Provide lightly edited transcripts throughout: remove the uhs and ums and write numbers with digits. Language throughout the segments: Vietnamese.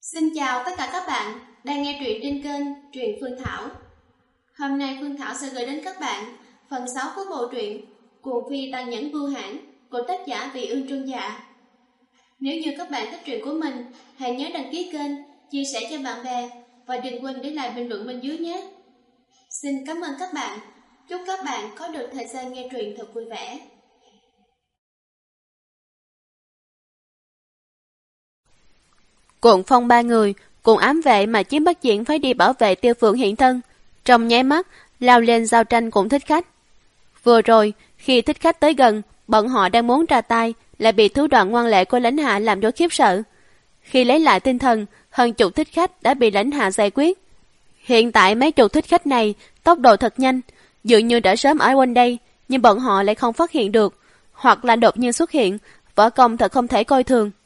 Xin chào tất cả các bạn đang nghe truyện trên kênh Truyện Phương Thảo. Hôm nay Phương Thảo sẽ gửi đến các bạn phần 6 của bộ truyện Cuồng Phi Tàn Nhẫn Vưu Hãn của tác giả Vị Ương Trương Dạ. Nếu như các bạn thích truyện của mình, hãy nhớ đăng ký kênh, chia sẻ cho bạn bè và đừng quên để lại bình luận bên dưới nhé. Xin cảm ơn các bạn. Chúc các bạn có được thời gian nghe truyện thật vui vẻ. Cuộn phong ba người cùng ám vệ mà Chiếm Bất Diễn phải đi bảo vệ Tiêu Phượng hiện thân, trong nháy mắt lao lên giao tranh cùng thích khách. Vừa rồi khi thích khách tới gần, bọn họ đang muốn ra tay lại bị thủ đoạn ngoan lệ của lãnh hạ làm cho khiếp sợ. Khi lấy lại tinh thần, hơn chục thích khách đã bị lãnh hạ giải quyết. Hiện tại mấy chục thích khách này tốc độ thật nhanh, dường như đã sớm ở quanh đây, nhưng bọn họ lại không phát hiện được, hoặc là đột nhiên xuất hiện. Võ công thật không thể coi thường.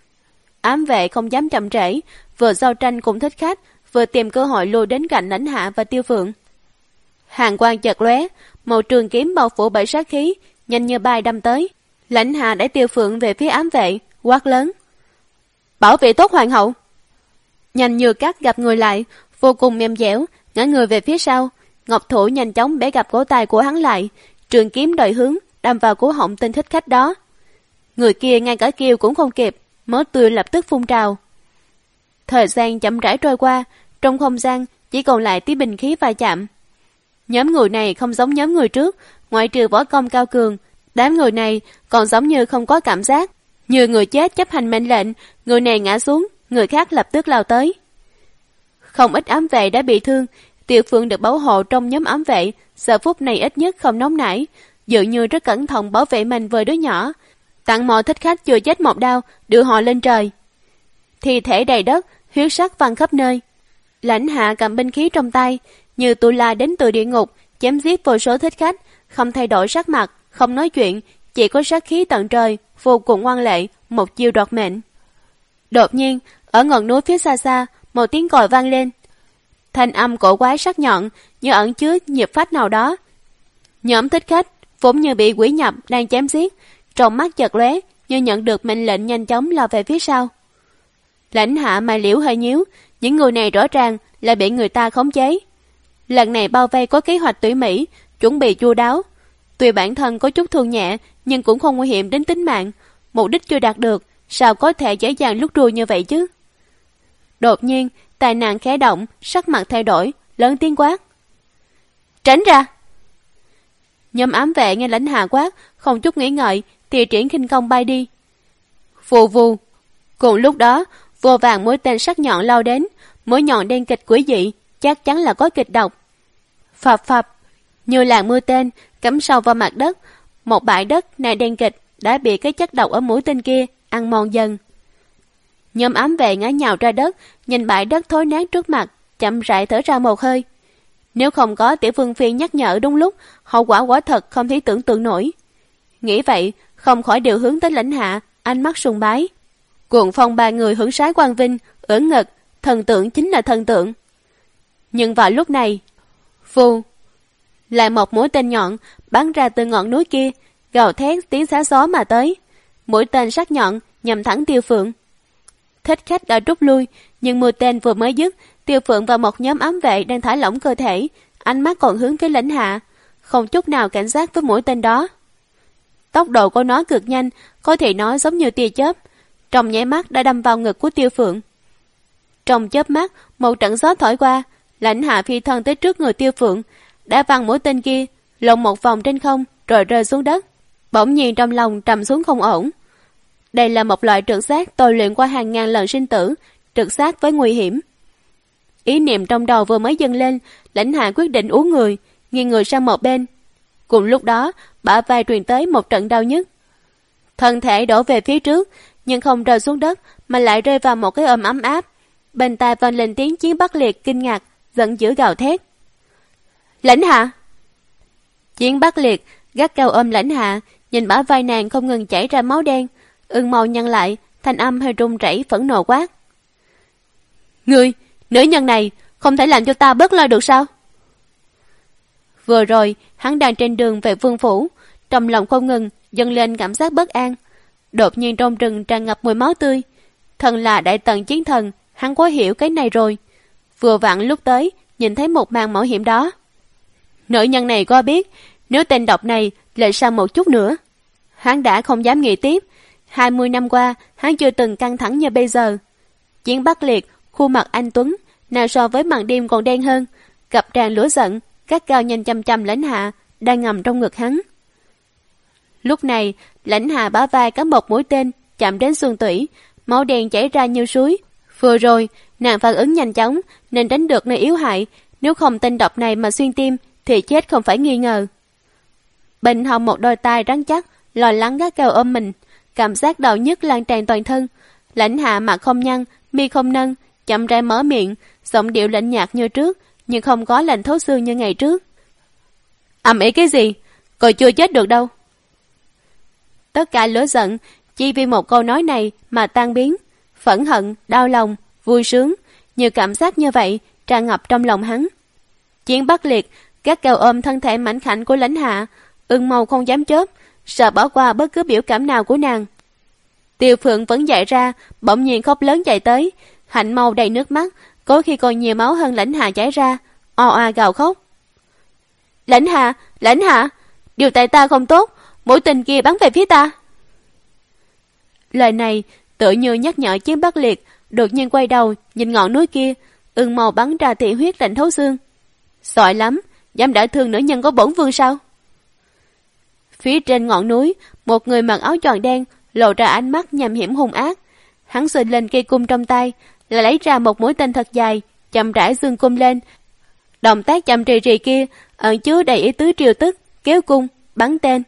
Ám vệ không dám chậm trễ, vừa giao tranh cùng thích khách, vừa tìm cơ hội lùi đến cạnh lãnh hạ và Tiêu Phượng. Hàng quang chợt lóe, một trường kiếm bao phủ bởi sát khí, nhanh như bay đâm tới. Lãnh hạ đẩy Tiêu Phượng về phía ám vệ, quát lớn: "Bảo vệ tốt hoàng hậu!" Nhanh như cắt gặp người lại, vô cùng mềm dẻo, ngã người về phía sau. Ngọc thủ nhanh chóng bẻ gặp cổ tay của hắn lại, trường kiếm đổi hướng đâm vào cổ họng tên thích khách đó. Người kia ngay cả kêu cũng không kịp, máu tươi lập tức phun trào. Thời gian chậm rãi trôi qua, trong không gian chỉ còn lại tiếng binh khí va chạm. Nhóm người này không giống nhóm người trước, ngoại trừ võ công cao cường, đám người này còn giống như không có cảm giác. Như người chết chấp hành mệnh lệnh, người này ngã xuống, người khác lập tức lao tới. Không ít ám vệ đã bị thương, Tiêu Phượng được bảo hộ trong nhóm ám vệ, giờ phút này ít nhất không nóng nảy, dường như rất cẩn thận bảo vệ mình với đứa nhỏ. Tặng mọi thích khách chưa chết một đao, đưa họ lên trời. Thi thể đầy đất, huyết sắc văng khắp nơi. Lãnh hạ cầm binh khí trong tay, như tu la đến từ địa ngục, chém giết vô số thích khách, không thay đổi sắc mặt, không nói chuyện, chỉ có sát khí tận trời, vô cùng ngoan lệ, một chiêu đoạt mệnh. Đột nhiên, ở ngọn núi phía xa xa, một tiếng còi vang lên. Thanh âm cổ quái sắc nhọn, như ẩn chứa nghiệp phách nào đó. Nhóm thích khách vốn như bị quỷ nhập đang chém giết, trong mắt chợt lóe, như nhận được mệnh lệnh nhanh chóng lao về phía sau. Lãnh hạ mày liễu hơi nhíu, những người này rõ ràng là bị người ta khống chế. Lần này bao vây có kế hoạch tỉ mỉ, chuẩn bị chu đáo. Tuy bản thân có chút thương nhẹ, nhưng cũng không nguy hiểm đến tính mạng. Mục đích chưa đạt được, sao có thể dễ dàng rút lui như vậy chứ? Đột nhiên, tài nạn khẽ động, sắc mặt thay đổi, lớn tiếng quát: "Tránh ra!" Nhóm ám vệ nghe lãnh hạ quát, không chút nghĩ ngợi, thì triển khinh công bay đi. Vù vù. Cùng lúc đó, vô vàng mũi tên sắc nhọn lao đến, mũi nhọn đen kịch quỷ dị, chắc chắn là có kịch độc. Phập phập, như làn mưa tên cắm sâu vào mặt đất, một bãi đất này đen kịch đã bị cái chất độc ở mũi tên kia ăn mòn dần. Nhóm ám vệ ngã nhào ra đất, nhìn bãi đất thối nát trước mặt, chậm rãi thở ra một hơi. Nếu không có Tiểu Vương Phi nhắc nhở đúng lúc, hậu quả quả thật không thể tưởng tượng nổi. Nghĩ vậy, không khỏi điều hướng tới lãnh hạ, ánh mắt sùng bái. Cuộn phong ba người hưởng sái quang vinh, ưỡn ngực, thần tượng chính là thần tượng. Nhưng vào lúc này, phù, lại một mũi tên nhọn bắn ra từ ngọn núi kia, gào thét tiếng xá gió mà tới. Mũi tên sắc nhọn nhằm thẳng Tiêu Phượng. Thích khách đã rút lui, nhưng mũi tên vừa mới dứt, Tiêu Phượng và một nhóm ám vệ đang thả lỏng cơ thể, ánh mắt còn hướng tới lãnh hạ, không chút nào cảnh giác với mũi tên đó. Tốc độ của nó cực nhanh, có thể nói giống như tia chớp, trong nháy mắt đã đâm vào ngực của Tiêu Phượng. Trong chớp mắt, một trận gió thổi qua, lãnh hạ phi thân tới trước người Tiêu Phượng, đã văng mũi tên kia lộn một vòng trên không rồi rơi xuống đất. Bỗng nhiên trong lòng trầm xuống không ổn. Đây là một loại trực giác tôi luyện qua hàng ngàn lần sinh tử, trực giác với nguy hiểm. Ý niệm trong đầu vừa mới dâng lên, lãnh hạ quyết định uống người, nghiêng người sang một bên. Cùng lúc đó, bả vai truyền tới một trận đau nhức. Thân thể đổ về phía trước, nhưng không rơi xuống đất mà lại rơi vào một cái ôm ấm áp. Bên tai vang lên tiếng Chiến Bắc Liệt kinh ngạc, giận dữ gào thét: "Lãnh hạ!" Chiến Bắc Liệt gắt gao ôm lãnh hạ, nhìn bả vai nàng không ngừng chảy ra máu đen, ưng màu nhăn lại, thanh âm hơi run rẩy phẫn nộ quát: "Ngươi, nữ nhân này, không thể làm cho ta bớt lo được sao?" Vừa rồi, hắn đang trên đường về vương phủ, trong lòng không ngừng dâng lên cảm giác bất an. Đột nhiên trong rừng tràn ngập mùi máu tươi, thần là đại tần chiến thần, Hắn quá hiểu cái này rồi. Vừa vặn lúc tới, nhìn thấy một màn mạo hiểm đó. Nữ nhân này có biết, nếu tên độc này lại sang một chút nữa, hắn đã không dám nghĩ tiếp. 20 năm qua, hắn chưa từng căng thẳng như bây giờ. Chiến Bắc Liệt, khuôn mặt anh tuấn, nào so với màn đêm còn đen hơn, cặp tràn lửa giận, gắt gao nhìn chăm chăm Lãnh Hạ đang ngầm trong ngực hắn. Lúc này, Lãnh Hạ bả vai có một mũi tên chạm đến xương tủy, máu đen chảy ra như suối. Vừa rồi, nàng phản ứng nhanh chóng nên đánh được nơi yếu hại, nếu không tên độc này mà xuyên tim thì chết không phải nghi ngờ. Bên hông một đôi tay rắn chắc, lo lắng gắt gao ôm mình, cảm giác đau nhức lan tràn toàn thân. Lãnh Hạ mặt không nhăn, mi không nâng, chậm rãi mở miệng, giọng điệu lạnh nhạt như trước, nhưng không có lạnh thấu xương như ngày trước. Ầm ĩ cái gì? Còn chưa chết được đâu. Tất cả lửa giận chỉ vì một câu nói này mà tan biến. Phẫn hận, đau lòng, vui sướng, nhiều cảm giác như vậy tràn ngập trong lòng hắn. Chiến Bắc Liệt gắt gao ôm thân thể mảnh khảnh của Lãnh Hạ, ưng màu không dám chớp, sợ bỏ qua bất cứ biểu cảm nào của nàng. Tiêu Phượng vẫn dậy ra, bỗng nhiên khóc lớn chạy tới, hạnh màu đầy nước mắt, có khi còn nhiều máu hơn Lãnh Hạ chảy ra, o oa gào khóc. Lãnh Hạ, điều tại ta không tốt, mũi tên kia bắn về phía ta. Lời này tự như nhắc nhở Chiến Bắc Liệt, đột nhiên quay đầu nhìn ngọn núi kia, ưng màu bắn ra thị huyết lạnh thấu xương. Giỏi lắm, dám đả thương nữ nhân có bổn vương sao? Phía trên ngọn núi, một người mặc áo choàng đen lộ ra ánh mắt nham hiểm hung ác. Hắn giơ lên cây cung trong tay, lại lấy ra một mũi tên thật dài, chậm rãi giương cung lên. Động tác chậm rì rì kia ẩn chứa đầy ý tứ triều tức, kéo cung, bắn tên.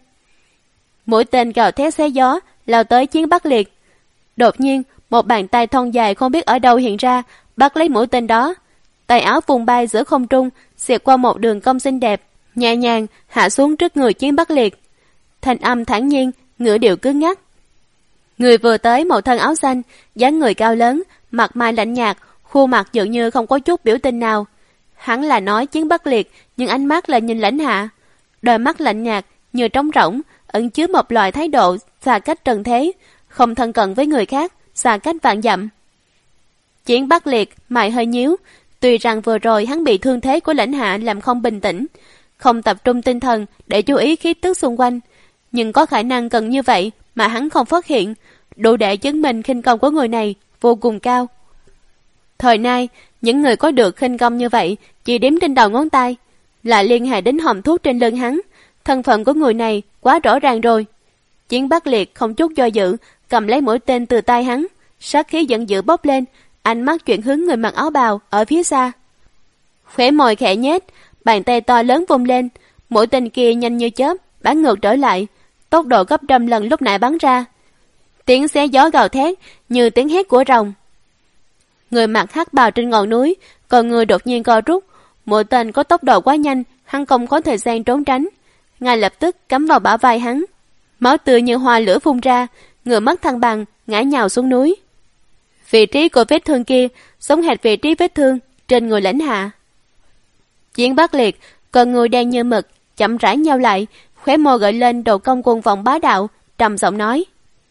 Mũi tên gào thét xé gió, lao tới Chiến Bắc Liệt. Đột nhiên, một bàn tay thon dài không biết ở đâu hiện ra, bắt lấy mũi tên đó. Tay áo vùng bay giữa không trung, xẹt qua một đường cong xinh đẹp, nhẹ nhàng hạ xuống trước người Chiến Bắc Liệt. Thanh âm thản nhiên, ngữ điệu cứng ngắc. Người vừa tới một thân áo xanh, dáng người cao lớn, mặt mày lạnh nhạt, khuôn mặt dường như không có chút biểu tình nào. Hắn là nói Chiến Bắc Liệt, nhưng ánh mắt là nhìn Lãnh Hạ. Đôi mắt lạnh nhạt như trống rỗng, ẩn chứa một loại thái độ xa cách trần thế, không thân cận với người khác, xa cách vạn dặm. Chiến Bắc Liệt mày hơi nhíu, tuy rằng vừa rồi hắn bị thương thế của Lãnh Hạ làm không bình tĩnh, không tập trung tinh thần để chú ý khí tức xung quanh, nhưng có khả năng cần như vậy mà hắn không phát hiện, đủ để chứng minh khinh công của người này vô cùng cao. Thời nay, những người có được khinh công như vậy chỉ đếm trên đầu ngón tay, lại liên hệ đến hòm thuốc trên lưng hắn. Thân phận của người này quá rõ ràng rồi. Chiến Bắc Liệt không chút do dự, cầm lấy mũi tên từ tay hắn, sát khí giận dữ bốc lên, ánh mắt chuyển hướng người mặc áo bào ở phía xa. Khóe môi khẽ nhếch, bàn tay to lớn vung lên, mũi tên kia nhanh như chớp bắn ngược trở lại, tốc độ gấp trăm lần lúc nãy bắn ra. Tiếng xé gió gào thét như tiếng hét của rồng. Người mặc hắc bào trên ngọn núi, còn người đột nhiên co rút, mũi tên có tốc độ quá nhanh, hắn không có thời gian trốn tránh, ngay lập tức cắm vào bả vai hắn. Máu tươi như hoa lửa phun ra, người mất thăng bằng, ngã nhào xuống núi. Vị trí của vết thương kia giống hệt vị trí vết thương trên người Lãnh Hạ. Chiến Bắc Liệt, con người đen như mực, chậm rãi nheo lại, khóe môi gợi lên độ cong cuồng vọng bá đạo, trầm giọng nói: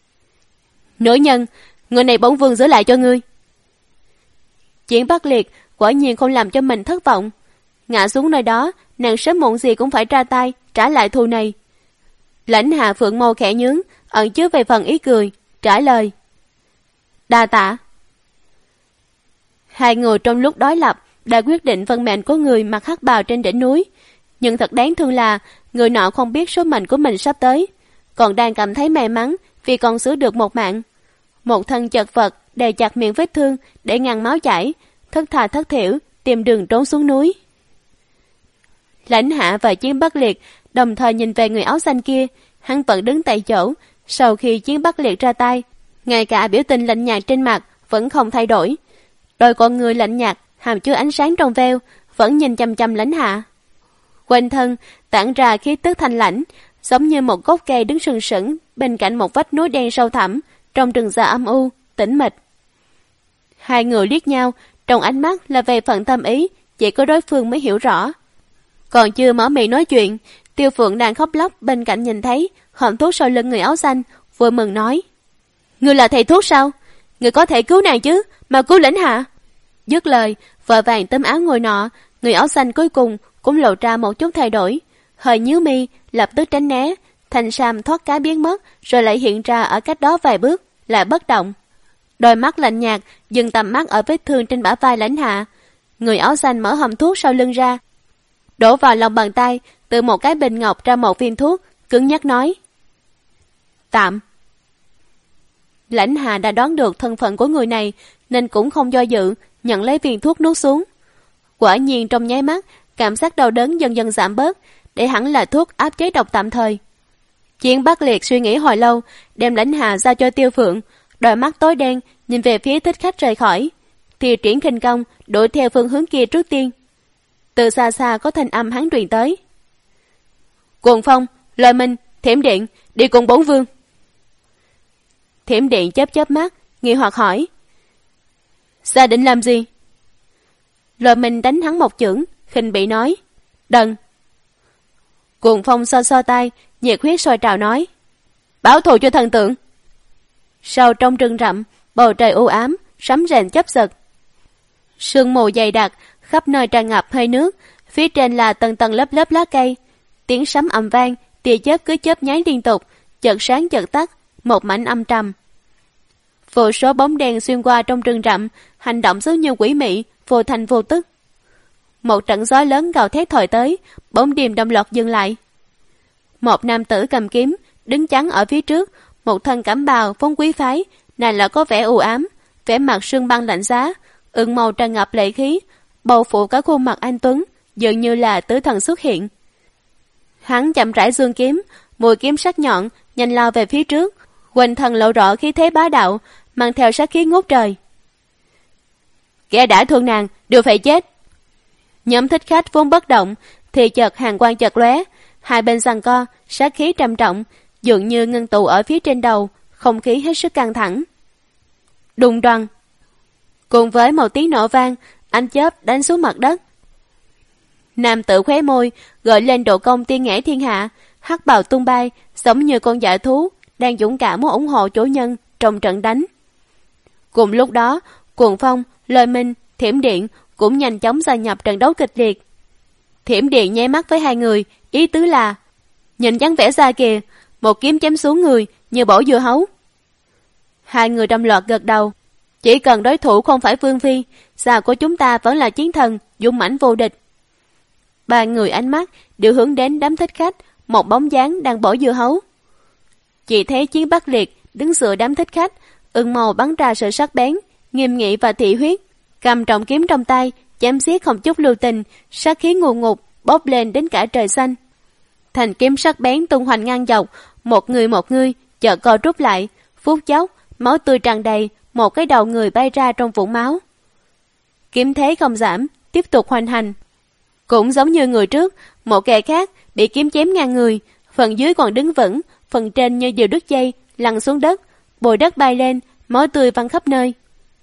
Nữ nhân, người này bổn vương giữ lại cho ngươi. Chiến Bắc Liệt quả nhiên không làm cho mình thất vọng. Ngã xuống nơi đó, nàng sớm muộn gì cũng phải ra tay trả lại thù này. Lãnh Hạ phượng mâu khẽ nhướng, ẩn chứa về phần ý cười, trả lời: Đa tạ. Hai người trong lúc đối lập đã quyết định vận mệnh của người mặc hắc bào trên đỉnh núi, nhưng thật đáng thương là người nọ không biết số mệnh của mình sắp tới, còn đang cảm thấy may mắn vì còn giữ được một mạng. Một thân chật vật đè chặt miệng vết thương để ngăn máu chảy, thất thà thất thểu tìm đường trốn xuống núi. Lãnh Hạ và Chiến Bắc Liệt đồng thời nhìn về người áo xanh kia, hắn vẫn đứng tại chỗ. Sau khi Chiến Bắc Liệt ra tay, ngay cả biểu tình lạnh nhạt trên mặt vẫn không thay đổi. Đôi con người lạnh nhạt hàm chứa ánh sáng trong veo vẫn nhìn chăm chăm Lãnh Hạ. Quanh thân tản ra khí tức thanh lãnh, giống như một gốc cây đứng sừng sững bên cạnh một vách núi đen sâu thẳm trong rừng già âm u tĩnh mịch. Hai người liếc nhau, trong ánh mắt là về phận tâm ý chỉ có đối phương mới hiểu rõ. Còn chưa mở miệng nói chuyện, Tiêu Phượng đang khóc lóc bên cạnh nhìn thấy hòm thuốc sau lưng người áo xanh, vui mừng nói: Ngươi là thầy thuốc sao? người có thể cứu nàng chứ, mà cứu Lãnh Hạ. Dứt lời, vội vàng tấm áo ngồi nọ, người áo xanh cuối cùng cũng lộ ra một chút thay đổi, hơi nhíu mi, lập tức tránh né, thanh sam thoát cái biến mất, rồi lại hiện ra ở cách đó vài bước, lại bất động. Đôi mắt lạnh nhạt dừng tầm mắt ở vết thương trên bả vai Lãnh Hạ. Người áo xanh mở hòm thuốc sau lưng ra, đổ vào lòng bàn tay, từ một cái bình ngọc ra một viên thuốc, cứng nhắc nói: Tạm. Lãnh Hạ đã đoán được thân phận của người này, nên cũng không do dự, nhận lấy viên thuốc nuốt xuống. Quả nhiên trong nháy mắt, cảm giác đau đớn dần dần giảm bớt, để hẳn là thuốc áp chế độc tạm thời. Chiến Bắc Liệt suy nghĩ hồi lâu, đem Lãnh Hạ giao cho Tiêu Phượng, đôi mắt tối đen nhìn về phía thích khách rời khỏi, thì triển khinh công đuổi theo phương hướng kia trước tiên. Từ xa xa có thanh âm hắn truyền tới: Cuồng Phong, Lôi Minh, Thiểm Điện, đi cùng bổn vương. Thiểm Điện chớp chớp mắt, nghi hoặc hỏi: Gia định làm gì? Lôi Minh đánh hắn một chưởng, khinh bị nói: Đần. Cuồng Phong so so tay, nhiệt huyết sôi trào nói: Báo thù cho thần tượng. Sau trong rừng rậm, bầu trời u ám, sấm rền chớp giật, sương mù dày đặc, khắp nơi tràn ngập hơi nước, phía trên là tầng tầng lớp lớp lá cây. Tiếng sấm ầm vang, tia chớp cứ chớp nháy liên tục, chợt sáng chợt tắt, một mảnh âm trầm. Vô số bóng đen xuyên qua trong rừng rậm, hành động giống như quỷ mị, vô thành vô tức. Một trận gió lớn gào thét thổi tới, bóng đêm đồng loạt dừng lại. Một nam tử cầm kiếm đứng chắn ở phía trước, một thân cẩm bào phong quý phái, này là có vẻ u ám, vẻ mặt sương băng lạnh giá, ửng màu tràn ngập lệ khí, bao phủ cả khuôn mặt anh tuấn, dường như là tử thần xuất hiện. Hắn chậm rãi giương kiếm, mũi kiếm sắc nhọn nhanh lao về phía trước, quanh thân lộ rõ khí thế bá đạo, mang theo sát khí ngút trời. Kẻ đã thương nàng đều phải chết. Nhóm thích khách vốn bất động, thì chợt hàn quang chợt lóe, hai bên giằng co, sát khí trầm trọng, dường như ngưng tụ ở phía trên đầu, không khí hết sức căng thẳng. Đùng đoằng, cùng với một tiếng nổ vang, ánh chớp đánh xuống mặt đất. Nam tử khóe môi, gợi lên độ công tiên nghệ thiên hạ, hắc bào tung bay, giống như con dã thú đang dũng cảm muốn ủng hộ chủ nhân trong trận đánh. Cùng lúc đó, Cuồng Phong, Lôi Minh, Thiểm Điện cũng nhanh chóng gia nhập trận đấu kịch liệt. Thiểm Điện nháy mắt với hai người, ý tứ là: Nhìn dáng vẻ ra kìa, một kiếm chém xuống người như bổ dưa hấu. Hai người đồng loạt gật đầu. Chỉ cần đối thủ không phải Vương Phi, sao của chúng ta vẫn là chiến thần dũng mãnh vô địch. Ba người ánh mắt đều hướng đến đám thích khách, một bóng dáng đang bổ dưa hấu. Chỉ thấy Chiến Bắc Liệt đứng giữa đám thích khách, ửng màu bắn ra sự sắc bén, nghiêm nghị và thị huyết, cầm trọng kiếm trong tay, chém xiết không chút lưu tình, sát khí ngù ngục bốc lên đến cả trời xanh. Thành kiếm sắc bén tung hoành ngang dọc, một người chợt co rút lại, phút chốc máu tươi tràn đầy, một cái đầu người bay ra trong vũng máu. Kiếm thế không giảm, tiếp tục hoành hành. Cũng giống như người trước, một kẻ khác bị kiếm chém ngang người, phần dưới còn đứng vững, phần trên như diều đứt dây lăn xuống đất, bụi đất bay lên, máu tươi văng khắp nơi.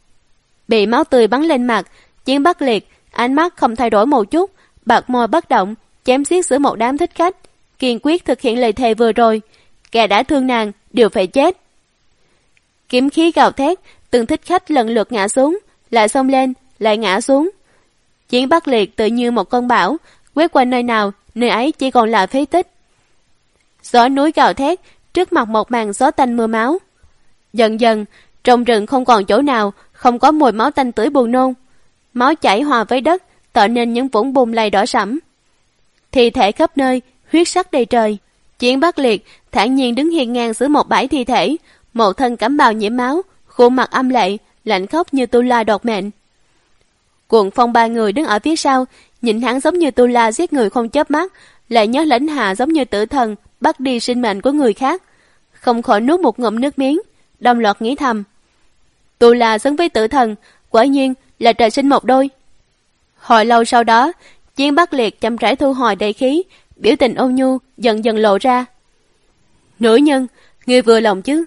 Bị máu tươi bắn lên mặt, Chiến Bắc Liệt ánh mắt không thay đổi một chút, bạc môi bất động, chém xiết giữa một đám thích khách, kiên quyết thực hiện lời thề vừa rồi: Kẻ đã thương nàng đều phải chết. Kiếm khí gào thét, từng thích khách lần lượt ngã xuống, lại xông lên, lại ngã xuống. Chiến Bắc Liệt tự như một con bão, quét qua nơi nào, nơi ấy chỉ còn là phế tích. Gió núi gào thét, trước mặt một màn gió tanh mưa máu. Dần dần, trong rừng không còn chỗ nào không có mùi máu tanh tưởi buồn nôn. Máu chảy hòa với đất, tạo nên những vũng bùn lầy đỏ sẫm. Thi thể khắp nơi, huyết sắc đầy trời. Chiến Bắc Liệt thản nhiên đứng hiên ngang giữa một bãi thi thể, một thân cẩm bào nhiễm máu, khuôn mặt âm lệ, lạnh khóc như Tu La đoạt mệnh. Cuồng Phong ba người đứng ở phía sau, nhìn hắn giống như Tu La giết người không chớp mắt, lại nhớ Lãnh Hạ giống như tử thần bắt đi sinh mệnh của người khác, không khỏi nuốt một ngụm nước miếng, đồng loạt nghĩ thầm: Tu La xứng với tử thần, quả nhiên là trời sinh một đôi. Hồi lâu sau đó, Chiến Bắc Liệt chậm rãi thu hồi đại khí, biểu tình ôn nhu dần dần lộ ra: Nữ nhân, ngươi vừa lòng chứ?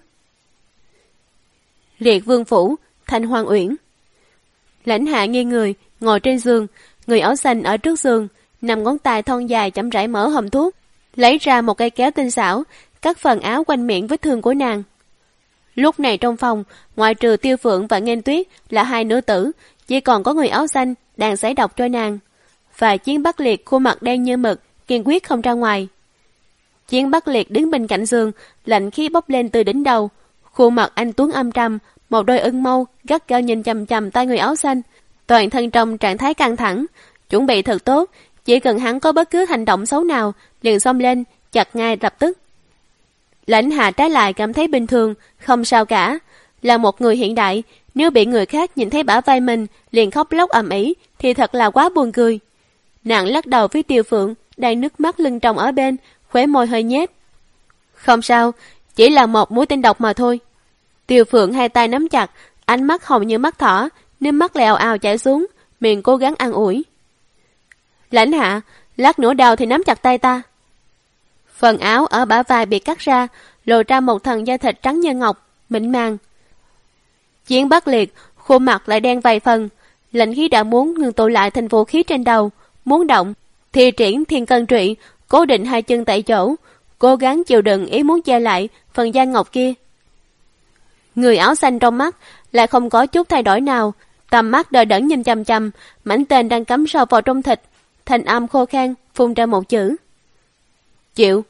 Liệt Vương phủ, Thanh Hoang Uyển. Lãnh Hạ nghiêng người ngồi trên giường, người áo xanh ở trước giường, nằm ngón tay thon dài chậm rãi mở hòm thuốc, lấy ra một cây kéo tinh xảo, cắt phần áo quanh miệng vết thương của nàng. Lúc này trong phòng, ngoại trừ Tiêu Phượng và Nghênh Tuyết là hai nữ tử, chỉ còn có người áo xanh đang giải độc cho nàng. Và Chiến Bắc Liệt khuôn mặt đen như mực, kiên quyết không ra ngoài. Chiến Bắc Liệt đứng bên cạnh giường, lạnh khí bốc lên từ đỉnh đầu. Khuôn mặt anh tuấn âm trầm, một đôi ưng mâu gắt gao nhìn chằm chằm tay người áo xanh, toàn thân trong trạng thái căng thẳng, chuẩn bị thật tốt, chỉ cần hắn có bất cứ hành động xấu nào, liền xông lên, chặt ngay lập tức. Lãnh Hạ trái lại cảm thấy bình thường, không sao cả. Là một người hiện đại, nếu bị người khác nhìn thấy bả vai mình liền khóc lóc ầm ĩ thì thật là quá buồn cười. Nàng lắc đầu với Tiêu Phượng, đang nước mắt lưng tròng ở bên, khóe môi hơi nhếch. Không sao, chỉ là một mũi tên độc mà thôi. Tiêu Phượng hai tay nắm chặt, ánh mắt hồng như mắt thỏ, nước mắt lèo ào chảy xuống, miệng cố gắng an ủi. Lãnh Hạ, lát nữa đau thì nắm chặt tay ta. Phần áo ở bả vai bị cắt ra, lộ ra một thân da thịt trắng như ngọc, mịn màng. Chiến Bắc Liệt, khuôn mặt lại đen vài phần, lạnh khí đã muốn ngừng tụ lại thành vũ khí trên đầu, muốn động, thì triển Thiên Cân Trụy, cố định hai chân tại chỗ, cố gắng chịu đựng ý muốn che lại phần da ngọc kia. Người áo xanh trong mắt lại không có chút thay đổi nào, tầm mắt đờ đẫn nhìn chằm chằm mảnh tên đang cắm sâu vào trong thịt, thành âm khô khan phun ra một chữ: chịu.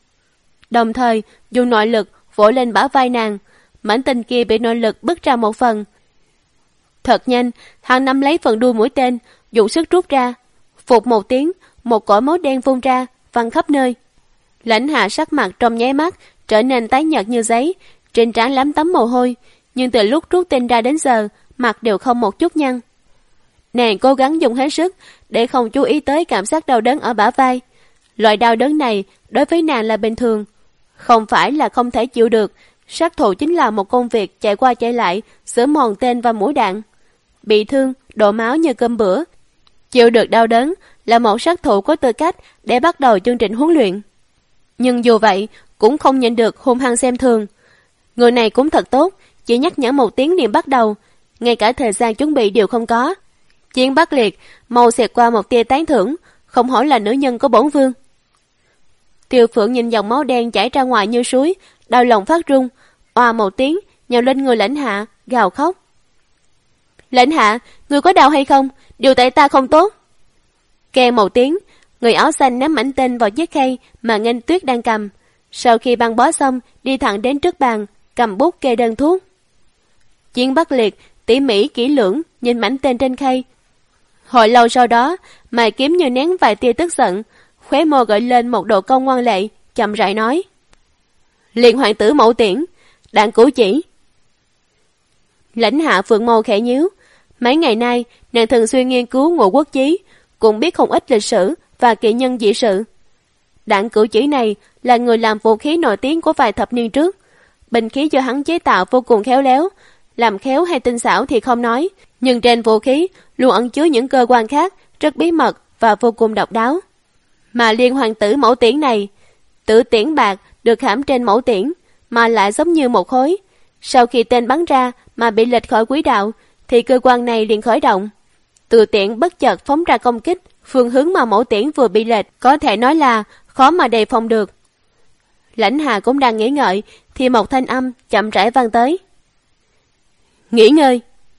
Đồng thời dùng nội lực vỗ lên bả vai nàng, mảnh tên kia bị nội lực bứt ra một phần. Thật nhanh, hắn nắm lấy phần đuôi mũi tên, dùng sức rút ra. Phụt một tiếng, một cõi máu đen phun ra, văng khắp nơi. Lãnh Hạ sắc mặt trong nháy mắt trở nên tái nhợt như giấy, trên trán lấm tấm mồ hôi, nhưng từ lúc rút tên ra đến giờ, mặt đều không một chút nhăn. Nàng cố gắng dùng hết sức để không chú ý tới cảm giác đau đớn ở bả vai. Loại đau đớn này đối với nàng là bình thường, không phải là không thể chịu được. Sát thủ chính là một công việc chạy qua chạy lại giữa mòn tên và mũi đạn. Bị thương, đổ máu như cơm bữa, chịu được đau đớn là một sát thủ có tư cách để bắt đầu chương trình huấn luyện. Nhưng dù vậy cũng không nhịn được hung hăng xem thường. Người này cũng thật tốt, chỉ nhắc nhở một tiếng liền bắt đầu, ngay cả thời gian chuẩn bị đều không có. Chiến Bắc Liệt mau xẹt qua một tia tán thưởng, không hỏi là nữ nhân của bổn vương. Tiêu Phượng nhìn dòng máu đen chảy ra ngoài như suối, đau lòng phát run, oa một tiếng nhào lên người Lãnh Hạ, gào khóc. Lãnh Hạ, người có đau hay không? Điều tại ta không tốt. Kêu một tiếng, người áo xanh ném mảnh tên vào chiếc khay mà Nghênh Tuyết đang cầm. Sau khi băng bó xong, đi thẳng đến trước bàn, cầm bút kê đơn thuốc. Chiến Bắc Liệt tỉ mỉ kỹ lưỡng nhìn mảnh tên trên khay. Hồi lâu sau đó, mày kiếm như nén vài tia tức giận, khóe môi gợi lên một độ cong ngoan lệ, chậm rãi nói: Liền hoàng tử Mẫu Tiễn, đạn cửu chỉ. Lãnh Hạ phượng mâu khẽ nhíu. Mấy ngày nay, nàng thường xuyên nghiên cứu Ngũ Quốc Chí, cũng biết không ít lịch sử và kỹ nhân dị sự. Đạn cửu chỉ này là người làm vũ khí nổi tiếng của vài thập niên trước. Binh khí do hắn chế tạo vô cùng khéo léo, làm khéo hay tinh xảo thì không nói, nhưng trên vũ khí luôn ẩn chứa những cơ quan khác rất bí mật và vô cùng độc đáo. Mà Liên hoàng tử Mẫu Tiễn này, tử tiễn bạc được khảm trên mẫu tiễn, mà lại giống như một khối. Sau khi tên bắn ra mà bị lệch khỏi quỹ đạo, thì cơ quan này liền khởi động. Từ tiễn bất chợt phóng ra công kích, phương hướng mà mẫu tiễn vừa bị lệch có thể nói là khó mà đề phòng được. Lãnh Hà cũng đang nghĩ ngợi, thì một thanh âm chậm rãi vang tới. Nghỉ ngơi.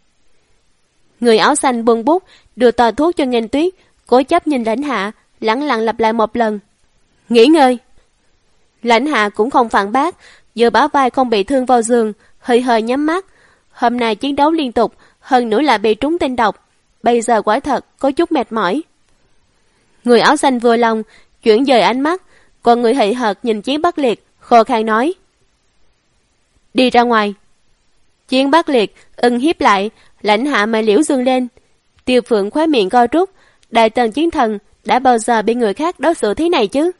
Người áo xanh buông bút, đưa tờ thuốc cho Nghênh Tuyết, cố chấp nhìn Lãnh Hạ, lẳng lặng lặp lại một lần. Nghỉ ngơi. Lãnh Hạ cũng không phản bác, vừa bả vai không bị thương vào giường, hơi hơi nhắm mắt. Hôm nay chiến đấu liên tục, hơn nữa là bị trúng tên độc, bây giờ quả thật có chút mệt mỏi. Người áo xanh vừa lòng, chuyển dời ánh mắt, còn người hị hợt nhìn Chiến Bắc Liệt, khô khan nói: Đi ra ngoài. Chiến Bắc Liệt ưng hiếp lại, Lãnh Hạ mà liễu dương lên. Tiêu Phượng khóe miệng co rút, đại tần chiến thần đã bao giờ bị người khác đối xử thế này chứ?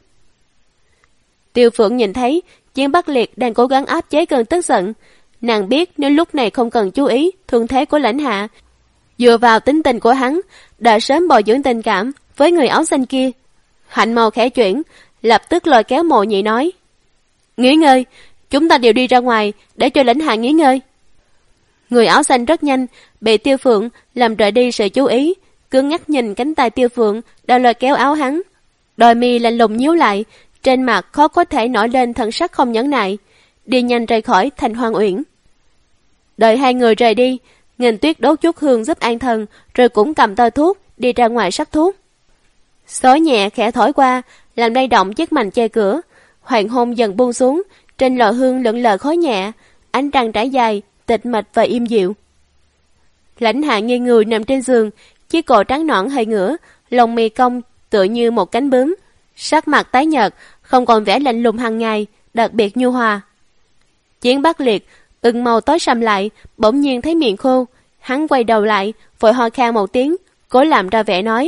Tiêu Phượng nhìn thấy Chiến Bắc Liệt đang cố gắng áp chế cơn tức giận, nàng biết nếu lúc này không cần chú ý thương thế của Lãnh Hạ, dựa vào tính tình của hắn đã sớm bồi dưỡng tình cảm với người áo xanh kia. Hạnh màu khẽ chuyển, lập tức lôi kéo Mộ Nhị nói: Nghỉ ngơi, chúng ta đều đi ra ngoài để cho Lãnh Hạ nghỉ ngơi. Người áo xanh rất nhanh bị Tiêu Phượng làm rời đi sự chú ý, cứng ngắc nhìn cánh tay Tiêu Phượng đang lôi kéo áo hắn, đôi mi lạnh lùng nhíu lại, trên mặt khó có thể nổi lên thần sắc không nhẫn nại, đi nhanh rời khỏi thành Hoang Uyển. Đợi hai người rời đi, Nghìn Tuyết đốt chút hương giúp an thần, rồi cũng cầm tờ thuốc đi ra ngoài sắc thuốc. Gió nhẹ khẽ thổi qua, làm lay động chiếc mành che cửa. Hoàng hôn dần buông xuống, trên lò hương lượn lờ khói nhẹ, ánh trăng trải dài, tịch mịch và im dịu. Lãnh Hạ nghiêng người nằm trên giường, chiếc cổ trắng nõn hơi ngửa, lông mi cong tựa như một cánh bướm, sắc mặt tái nhợt, không còn vẻ lạnh lùng hàng ngày, đặc biệt nhu hòa. Chiến Bắc Liệt ửng màu tối sầm lại, bỗng nhiên thấy miệng khô, hắn quay đầu lại, vội ho khan một tiếng, cố làm ra vẻ nói: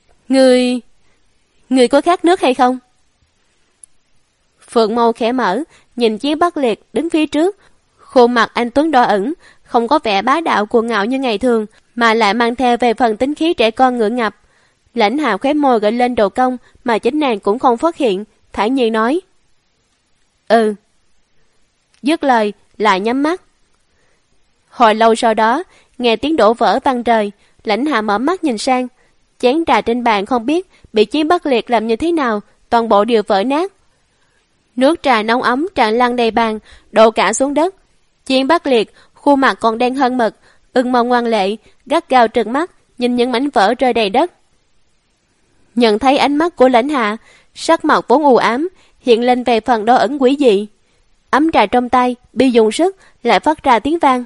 Người có khát nước hay không? Phượng mâu khẽ mở, nhìn Chiến Bắc Liệt đứng phía trước, khuôn mặt anh tuấn đỏ ửng, không có vẻ bá đạo cuồng ngạo như ngày thường, mà lại mang theo về phần tính khí trẻ con ngượng ngập. Lãnh Hạ khóe môi gợi lên độ cong mà chính nàng cũng không phát hiện, thản nhiên nói: Dứt lời lại nhắm mắt. Hồi lâu sau đó, nghe tiếng đổ vỡ vang trời, Lãnh Hạ mở mắt nhìn sang, chén trà trên bàn không biết bị Chiến Bắc Liệt làm như thế nào, toàn bộ đều vỡ nát. Nước trà nóng ấm tràn lan đầy bàn, đổ cả xuống đất. Chiến Bắc Liệt khuôn mặt còn đen hơn mực, ửng màu ngoan lệ, gắt gao trừng mắt nhìn những mảnh vỡ rơi đầy đất. Nhận thấy ánh mắt của Lãnh Hạ, sắc mặt vốn u ám hiện lên về phần đỏ ẩn quỷ dị. Ấm trà trong tay bị dùng sức lại phát ra tiếng vang.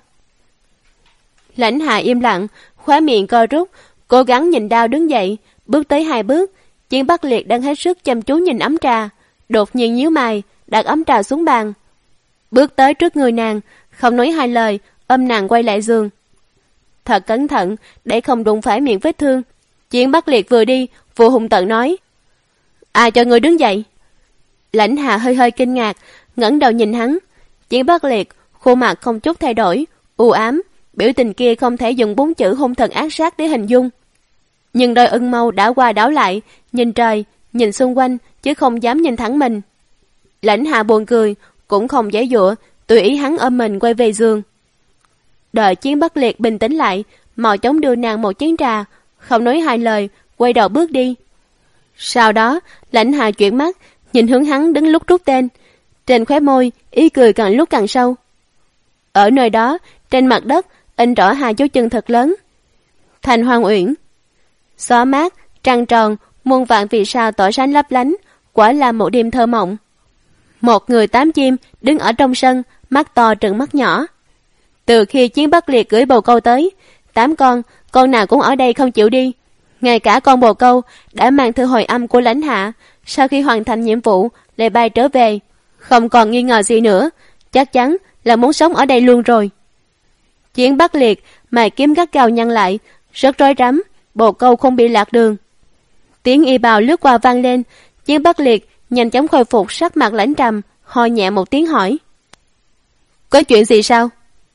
Lãnh Hạ im lặng, khóe miệng co rút, cố gắng nhìn đau đứng dậy, bước tới 2 bước. Chiến Bắc Liệt đang hết sức chăm chú nhìn ấm trà, đột nhiên nhíu mày, đặt ấm trà xuống bàn, bước tới trước người nàng, không nói 2 lời, ôm nàng quay lại giường. Thật cẩn thận để không đụng phải miệng vết thương. Chiến Bắc Liệt vừa đi vừa hung tợn nói: Ai cho người đứng dậy? Lãnh Hạ hơi hơi kinh ngạc, ngẩng đầu nhìn hắn. Chiến Bắc Liệt khuôn mặt không chút thay đổi, u ám, biểu tình kia không thể dùng 4 chữ hung thần ác sát để hình dung. Nhưng đôi ưng mâu đảo qua đảo lại, nhìn trời, nhìn xung quanh, chứ không dám nhìn thẳng mình. Lãnh Hạ buồn cười, cũng không giãy giụa, tùy ý hắn ôm mình quay về giường. Đợi Chiến Bắc Liệt bình tĩnh lại, mau chóng đưa nàng một chén trà, không nói 2 lời, quay đầu bước đi. Sau đó, Lãnh Hạ chuyển mắt, nhìn hướng hắn đứng lúc rút tên, trên khóe môi ý cười càng lúc càng sâu. Ở nơi đó, trên mặt đất in rõ 2 dấu chân thật lớn: Thành Hoang Uyển. Gió mát, trăng tròn, muôn vạn vì sao tỏa sáng lấp lánh, quả là một đêm thơ mộng. Một người 8 chim đứng ở trong sân, mắt to trừng mắt nhỏ. Từ khi Chiến Bắc Liệt gửi bồ câu tới, 8 con nào cũng ở đây không chịu đi. Ngay cả con bồ câu đã mang thư hồi âm của Lãnh Hạ, sau khi hoàn thành nhiệm vụ lại bay trở về, không còn nghi ngờ gì nữa, chắc chắn là muốn sống ở đây luôn rồi. Chiến Bắc Liệt mày kiếm gắt gao nhăn lại, rất rối rắm, bồ câu không bị lạc đường. Tiếng y bào lướt qua vang lên, Chiến Bắc Liệt nhanh chóng khôi phục sắc mặt lãnh trầm, ho nhẹ một tiếng hỏi: Có chuyện gì sao?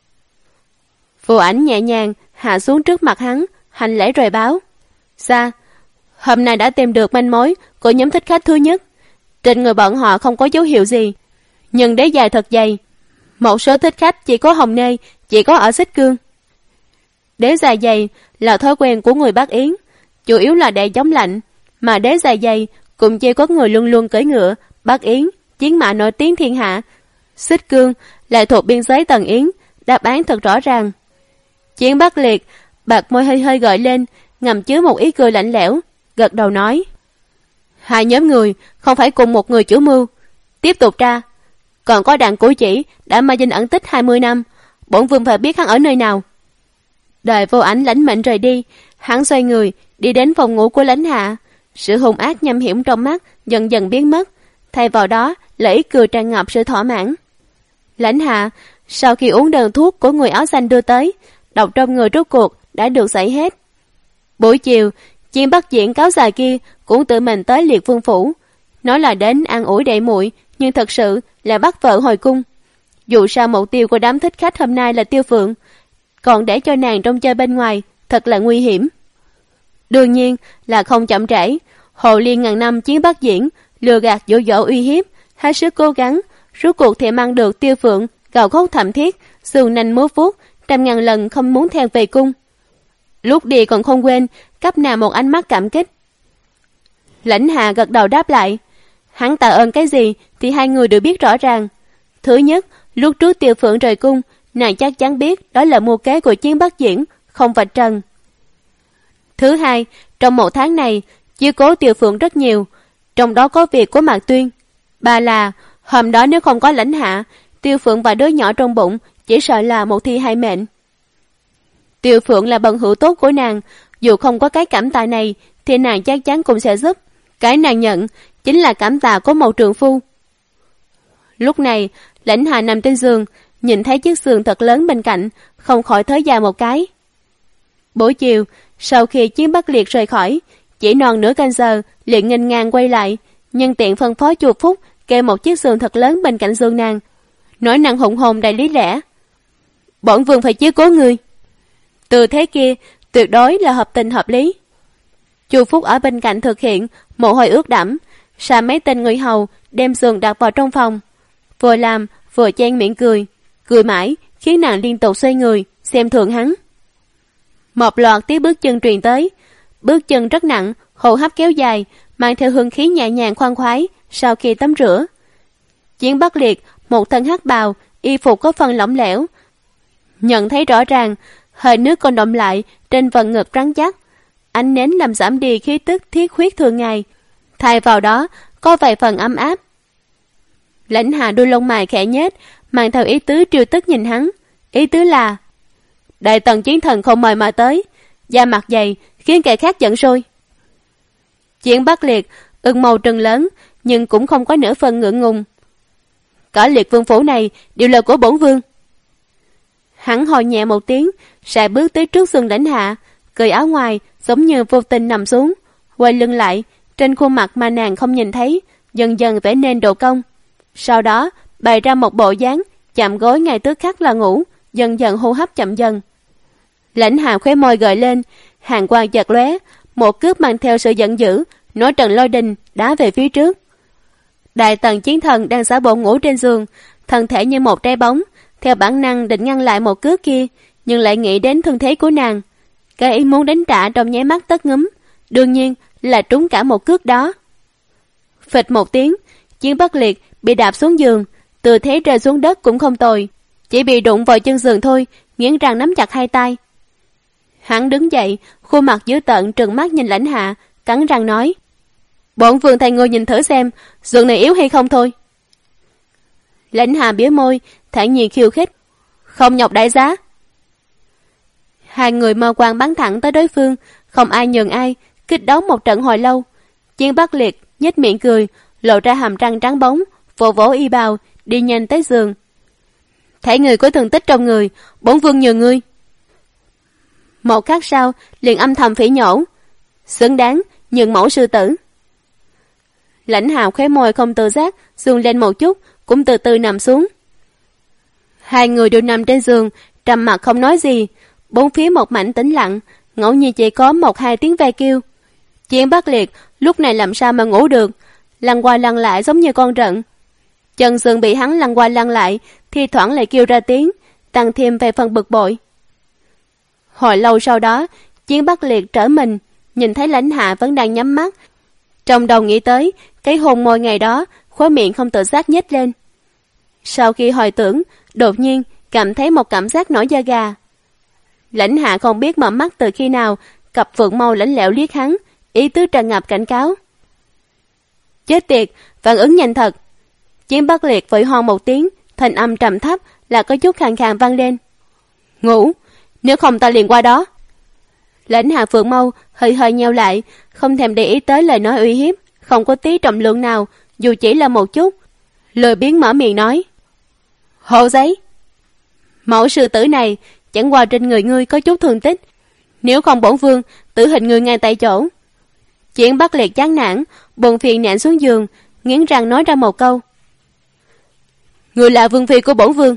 Vô Ảnh nhẹ nhàng hạ xuống trước mặt hắn, hành lễ rồi báo: Dạ, hôm nay đã tìm được manh mối của nhóm thích khách thứ nhất. Trên người bọn họ không có dấu hiệu gì, nhưng đế dài thật dày. Một số thích khách chỉ có hồng nê, chỉ có ở Xích Cương. Đế dài dày là thói quen của người Bắc Yến, chủ yếu là để chống lạnh, mà đế dài dày cũng chỉ có người luôn luôn cưỡi ngựa. Bắc Yến chiến mã nổi tiếng thiên hạ, Xích Cương lại thuộc biên giới Tần Yến. Đáp án thật rõ ràng. Chiến Bắc Liệt bạc môi hơi hơi gợi lên, ngầm chứa một ý cười lạnh lẽo, gật đầu nói: 2 nhóm người không phải cùng một người chủ mưu. Tiếp tục tra. Còn có Đặng Cửu Chỉ đã mai danh ẩn tích 20 năm, bổn vương phải biết hắn ở nơi nào. Đời Vô Ảnh lãnh mệnh rời đi, hắn xoay người đi đến phòng ngủ của Lãnh Hạ. Sự hung ác nham hiểm trong mắt dần dần biến mất, thay vào đó là ý cười tràn ngập sự thỏa mãn. Lãnh Hạ sau khi uống đơn thuốc của người áo xanh đưa tới, độc trong người rốt cuộc đã được giải hết. Buổi chiều, Chiến Bắc Diễn cáo già kia cũng tự mình tới Liệt Vương phủ, nói là đến an ủi đệ muội, nhưng thật sự là bắt vợ hồi cung. Dù sao mục tiêu của đám thích khách hôm nay là Tiêu Phượng, còn để cho nàng trông chơi bên ngoài thật là nguy hiểm. Đương nhiên là không chậm trễ, Hồ Liên ngàn năm Chiến Bắc Diễn lừa gạt dỗ dỗ uy hiếp, hết sức cố gắng, rốt cuộc thì mang được Tiêu Phượng gào khóc thảm thiết, sườn nanh múa vuốt, 100.000 lần không muốn theo về cung. Lúc đi còn không quên cấp nàng một ánh mắt cảm kích. Lãnh Hạ gật đầu đáp lại. Hắn tạ ơn cái gì thì 2 người đều biết rõ ràng. Thứ nhất, lúc trước Tiêu Phượng rời cung nàng chắc chắn biết đó là mưu kế của Chiến Bắc Diễn, không vạch trần. Thứ hai, trong một tháng này, chiếu cố Tiêu Phượng rất nhiều, trong đó có việc của Mạc Tuyên. Ba là, hôm đó nếu không có Lãnh Hạ, Tiêu Phượng và đứa nhỏ trong bụng chỉ sợ là một thi hai mệnh. Tiêu Phượng là bằng hữu tốt của nàng, dù không có cái cảm tạ này thì nàng chắc chắn cũng sẽ giúp. Cái nàng nhận chính là cảm tạ của một trượng phu. Lúc này, Lãnh Hạ nằm trên giường, nhìn thấy chiếc giường thật lớn bên cạnh, không khỏi thở dài một cái. Buổi chiều, sau khi Chiến Bắc Liệt rời khỏi, chỉ non nửa canh giờ liền nghênh ngang quay lại, nhân tiện phân phó Chu Phúc kê một chiếc giường thật lớn bên cạnh giường nàng, nói năng hùng hồn đầy lý lẽ. Bổn vương phải chiếu cố ngươi. Từ thế kia tuyệt đối là hợp tình hợp lý. Chu Phúc ở bên cạnh thực hiện, mồ hôi ướt đẫm, sai mấy tên người hầu đem giường đặt vào trong phòng, vừa làm vừa chen miệng cười mãi khiến nàng liên tục xoay người xem thường hắn. Một loạt tiếng bước chân truyền tới, bước chân rất nặng, hô hấp kéo dài, mang theo hương khí nhẹ nhàng khoan khoái sau khi tắm rửa. Chiến Bắc Liệt một thân hắc bào, y phục có phần lỏng lẻo, nhận thấy rõ ràng hơi nước còn đọng lại trên phần ngực rắn chắc, ánh nến làm giảm đi khí tức thiết huyết thường ngày, thay vào đó có vài phần ấm áp. Lãnh Hạ đuôi lông mày khẽ nhếch, mang theo ý tứ trêu tức nhìn hắn, ý tứ là Đại Tần chiến thần không mời mà tới, da mặt dày khiến kẻ khác giận sôi. Chiến Bắc Liệt ưng màu trừng lớn, nhưng cũng không có nửa phần ngượng ngùng. Cả Liệt vương phủ này đều là của bổn vương. Hắn hồi nhẹ một tiếng, sải bước tới trước giường Lãnh Hạ, cởi áo ngoài giống như vô tình nằm xuống, quay lưng lại, trên khuôn mặt mà nàng không nhìn thấy dần dần vẽ nên độ cong. Sau đó bày ra một bộ dáng chạm gối ngay tức khắc là ngủ, dần dần hô hấp chậm dần. Lãnh Hạ khóe môi gợi lên, hàn quang chợt lóe, một cước mang theo sự giận dữ, nổi trận lôi đình đá về phía trước. Đại Tần chiến thần đang giả bộ ngủ trên giường, thân thể như một trái bóng, theo bản năng định ngăn lại một cước kia, nhưng lại nghĩ đến thương thế của nàng. Cái ý muốn đánh trả trong nháy mắt tất ngúm, đương nhiên là trúng cả một cước đó. Phịch một tiếng, Chiến Bắc Liệt bị đạp xuống giường, tư thế rơi xuống đất cũng không tồi, chỉ bị đụng vào chân giường thôi, nghiến răng nắm chặt hai tay. Hắn đứng dậy, khuôn mặt dữ tợn trừng mắt nhìn Lãnh Hạ, cắn răng nói: Bổn vương thay ngươi nhìn thử xem giường này yếu hay không thôi. Lãnh Hạ bĩu môi, thản nhiên khiêu khích: Không nhọc đại giá. Hai người mơ quang bắn thẳng tới đối phương, không ai nhường ai, kích đấu một trận hồi lâu. Chiến Bắc Liệt nhếch miệng cười, lộ ra hàm răng trắng bóng, vỗ vỗ y bào, đi nhanh tới giường. Thấy người có thương tích trong người, bổn vương nhường ngươi. Một khắc sau liền âm thầm phỉ nhổ: Xứng đáng nhường mẫu sư tử. Lãnh Hạ khóe môi không tự giác run lên một chút, cũng từ từ nằm xuống. Hai người đều nằm trên giường, trầm mặc không nói gì, bốn phía một mảnh tĩnh lặng, ngẫu nhiên chỉ có một hai tiếng ve kêu. Chiến Bắc Liệt lúc này làm sao mà ngủ được, lăn qua lăn lại giống như con rận. Chân giường bị hắn lăn qua lăn lại, thi thoảng lại kêu ra tiếng, tăng thêm về phần bực bội. Hồi lâu sau đó, Chiến Bắc Liệt trở mình, nhìn thấy Lãnh Hạ vẫn đang nhắm mắt, trong đầu nghĩ tới cái hôn môi ngày đó, khóe miệng không tự giác nhếch lên. Sau khi hồi tưởng, đột nhiên cảm thấy một cảm giác nổi da gà. Lãnh Hạ không biết mở mắt từ khi nào, cặp phượng mâu lạnh lẽo liếc hắn, ý tứ tràn ngập cảnh cáo. Chết tiệt, phản ứng nhanh thật. Chiến Bắc Liệt vội ho một tiếng, thanh âm trầm thấp là có chút khàn khàn vang lên. Ngủ, nếu không ta liền qua đó. Lãnh Hạ phượng mâu hơi hơi nheo lại, không thèm để ý tới lời nói uy hiếp, không có tí trọng lượng nào, dù chỉ là một chút, lười biếng mở miệng nói: Hộ giấy. Mẫu sư tử này chẳng qua trên người ngươi có chút thương tích, nếu không bổn vương tử hình ngươi ngay tại chỗ. Chiến Bắc Liệt chán nản, buồn phiền nện xuống giường, nghiến răng nói ra một câu: Ngươi là vương phi của bổn vương.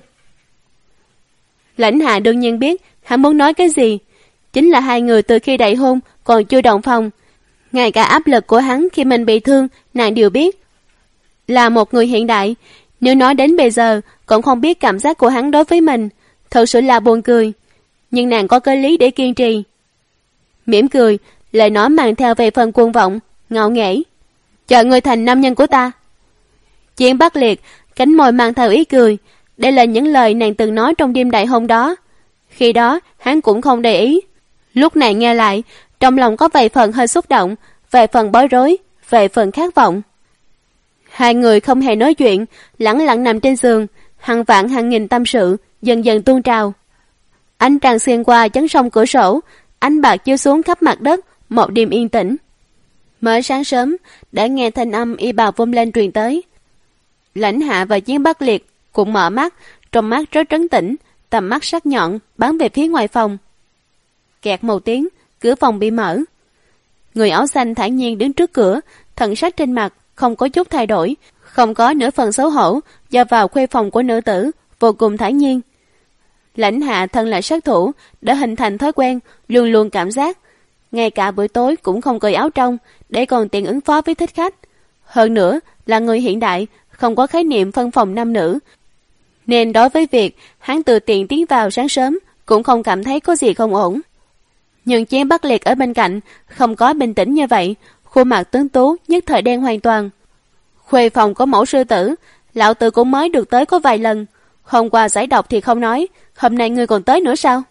Lãnh Hạ đương nhiên biết hắn muốn nói cái gì, chính là hai người từ khi đại hôn còn chưa động phòng, ngay cả áp lực của hắn khi mình bị thương nàng đều biết. Là một người hiện đại, nếu nói đến bây giờ còn không biết cảm giác của hắn đối với mình, thật sự là buồn cười, nhưng nàng có cái lý để kiên trì. Mỉm cười, lời nói mang theo về phần cuồng vọng, ngạo nghễ: Chờ ngươi thành nam nhân của ta. Chiến Bắc Liệt cánh môi mang theo ý cười, Đây là những lời nàng từng nói trong đêm đại hôn đó. Khi đó hắn cũng không để ý. Lúc này nghe lại, trong lòng có vài phần hơi xúc động, vài phần bối rối, vài phần khát vọng. Hai người không hề nói chuyện, lẳng lặng nằm trên giường, hàng vạn hàng nghìn tâm sự dần dần tuôn trào. Ánh trăng xuyên qua chắn sông cửa sổ, ánh bạc chiếu xuống khắp mặt đất, một đêm yên tĩnh. Mới sáng sớm đã nghe thanh âm y bào vung lên truyền tới. Lãnh Hạ và Chiến Bắc Liệt cũng mở mắt, trong mắt rất trấn tĩnh, tầm mắt sắc nhọn bắn về phía ngoài phòng. Kẹt một tiếng, cửa phòng bị mở. Người áo xanh thản nhiên đứng trước cửa, thần sắc trên mặt không có chút thay đổi, không có nửa phần xấu hổ, do vào khuê phòng của nữ tử vô cùng thản nhiên. Lãnh Hạ thân là sát thủ, đã hình thành thói quen luôn luôn cảm giác, ngay cả buổi tối cũng không cởi áo trong để còn tiện ứng phó với thích khách. Hơn nữa là người hiện đại, không có khái niệm phân phòng nam nữ, nên đối với việc hắn tự tiện tiến vào sáng sớm cũng không cảm thấy có gì không ổn. Nhưng Chiến Bắc Liệt ở bên cạnh không có bình tĩnh như vậy, khuôn mặt tuấn tú nhất thời đen hoàn toàn. Khuê phòng có mẫu sư tử, lão tử cũng mới được tới có vài lần. Hôm qua giải độc thì không nói, hôm nay ngươi còn tới nữa sao?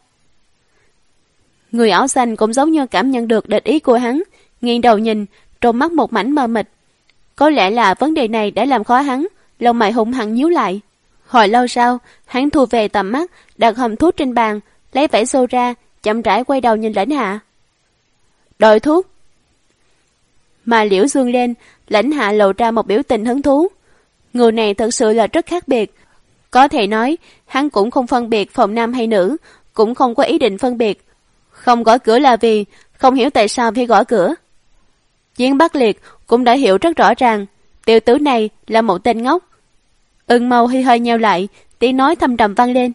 Người áo xanh cũng giống như cảm nhận được địch ý của hắn, nghiêng đầu nhìn, trong mắt một mảnh mờ mịt. Có lẽ là vấn đề này đã làm khó hắn, lông mày hung hăng nhíu lại. Hồi lâu sau, hắn thu về tầm mắt, đặt hòm thuốc trên bàn, lấy vải xô ra, chậm rãi quay đầu nhìn Lãnh Hạ. Đội thuốc. Mà liễu dương lên, Lãnh Hạ lộ ra một biểu tình hứng thú. Người này thật sự là rất khác biệt. Có thể nói, hắn cũng không phân biệt phòng nam hay nữ, cũng không có ý định phân biệt. Không gõ cửa là vì không hiểu tại sao phải gõ cửa. Chiến Bắc Liệt cũng đã hiểu rất rõ ràng, tiểu tử này là một tên ngốc. Ưng mâu hơi nheo lại, tiếng nói thâm trầm vang lên.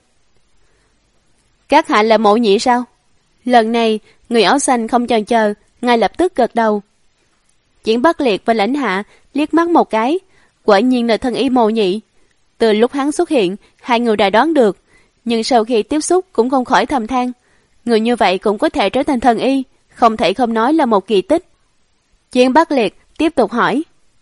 Các hạ là Mộ Nhị sao? Lần này, người áo xanh không chần chờ, ngay lập tức gật đầu. Chiến Bắc Liệt và Lãnh Hạ liếc mắt một cái, quả nhiên là thân y Mộ Nhị. Từ lúc hắn xuất hiện, hai người đã đoán được, nhưng sau khi tiếp xúc cũng không khỏi thầm than. Người như vậy cũng có thể trở thành thần y, không thể không nói là một kỳ tích. Chiến Bắc Liệt tiếp tục hỏi.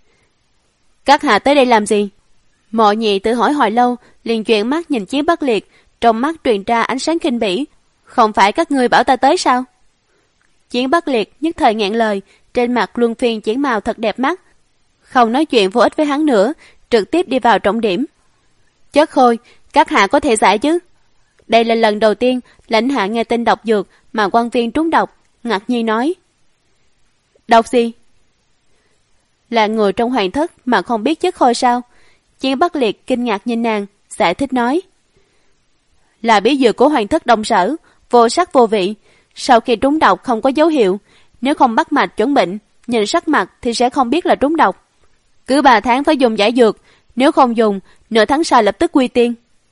Các hạ tới đây làm gì? Mộ Nhị tự hỏi hồi lâu, liền chuyển mắt nhìn Chiến Bắc Liệt, trong mắt truyền ra ánh sáng khinh bỉ. Không phải các ngươi bảo ta tới sao? Chiến Bắc Liệt nhất thời nghẹn lời, trên mặt luân phiên chuyển màu thật đẹp mắt. Không nói chuyện vô ích với hắn nữa, trực tiếp đi vào trọng điểm. Chất Khôi, các hạ có thể giải chứ? Đây là lần đầu tiên Lãnh Hạ nghe tin độc dược mà quan viên trúng độc, ngạc nhiên nói. Độc gì? Là người trong hoàng thất mà không biết Chất Khôi sao? Chiến Bắc Liệt kinh ngạc nhìn nàng, giải thích nói. Là bí dược của hoàng thất Đông Sở, vô sắc vô vị. Sau khi trúng độc không có dấu hiệu, nếu không bắt mạch chuẩn bệnh, nhìn sắc mặt thì sẽ không biết là trúng độc. Cứ 3 tháng phải dùng giải dược, nếu không dùng, nửa tháng sau lập tức quy tiên.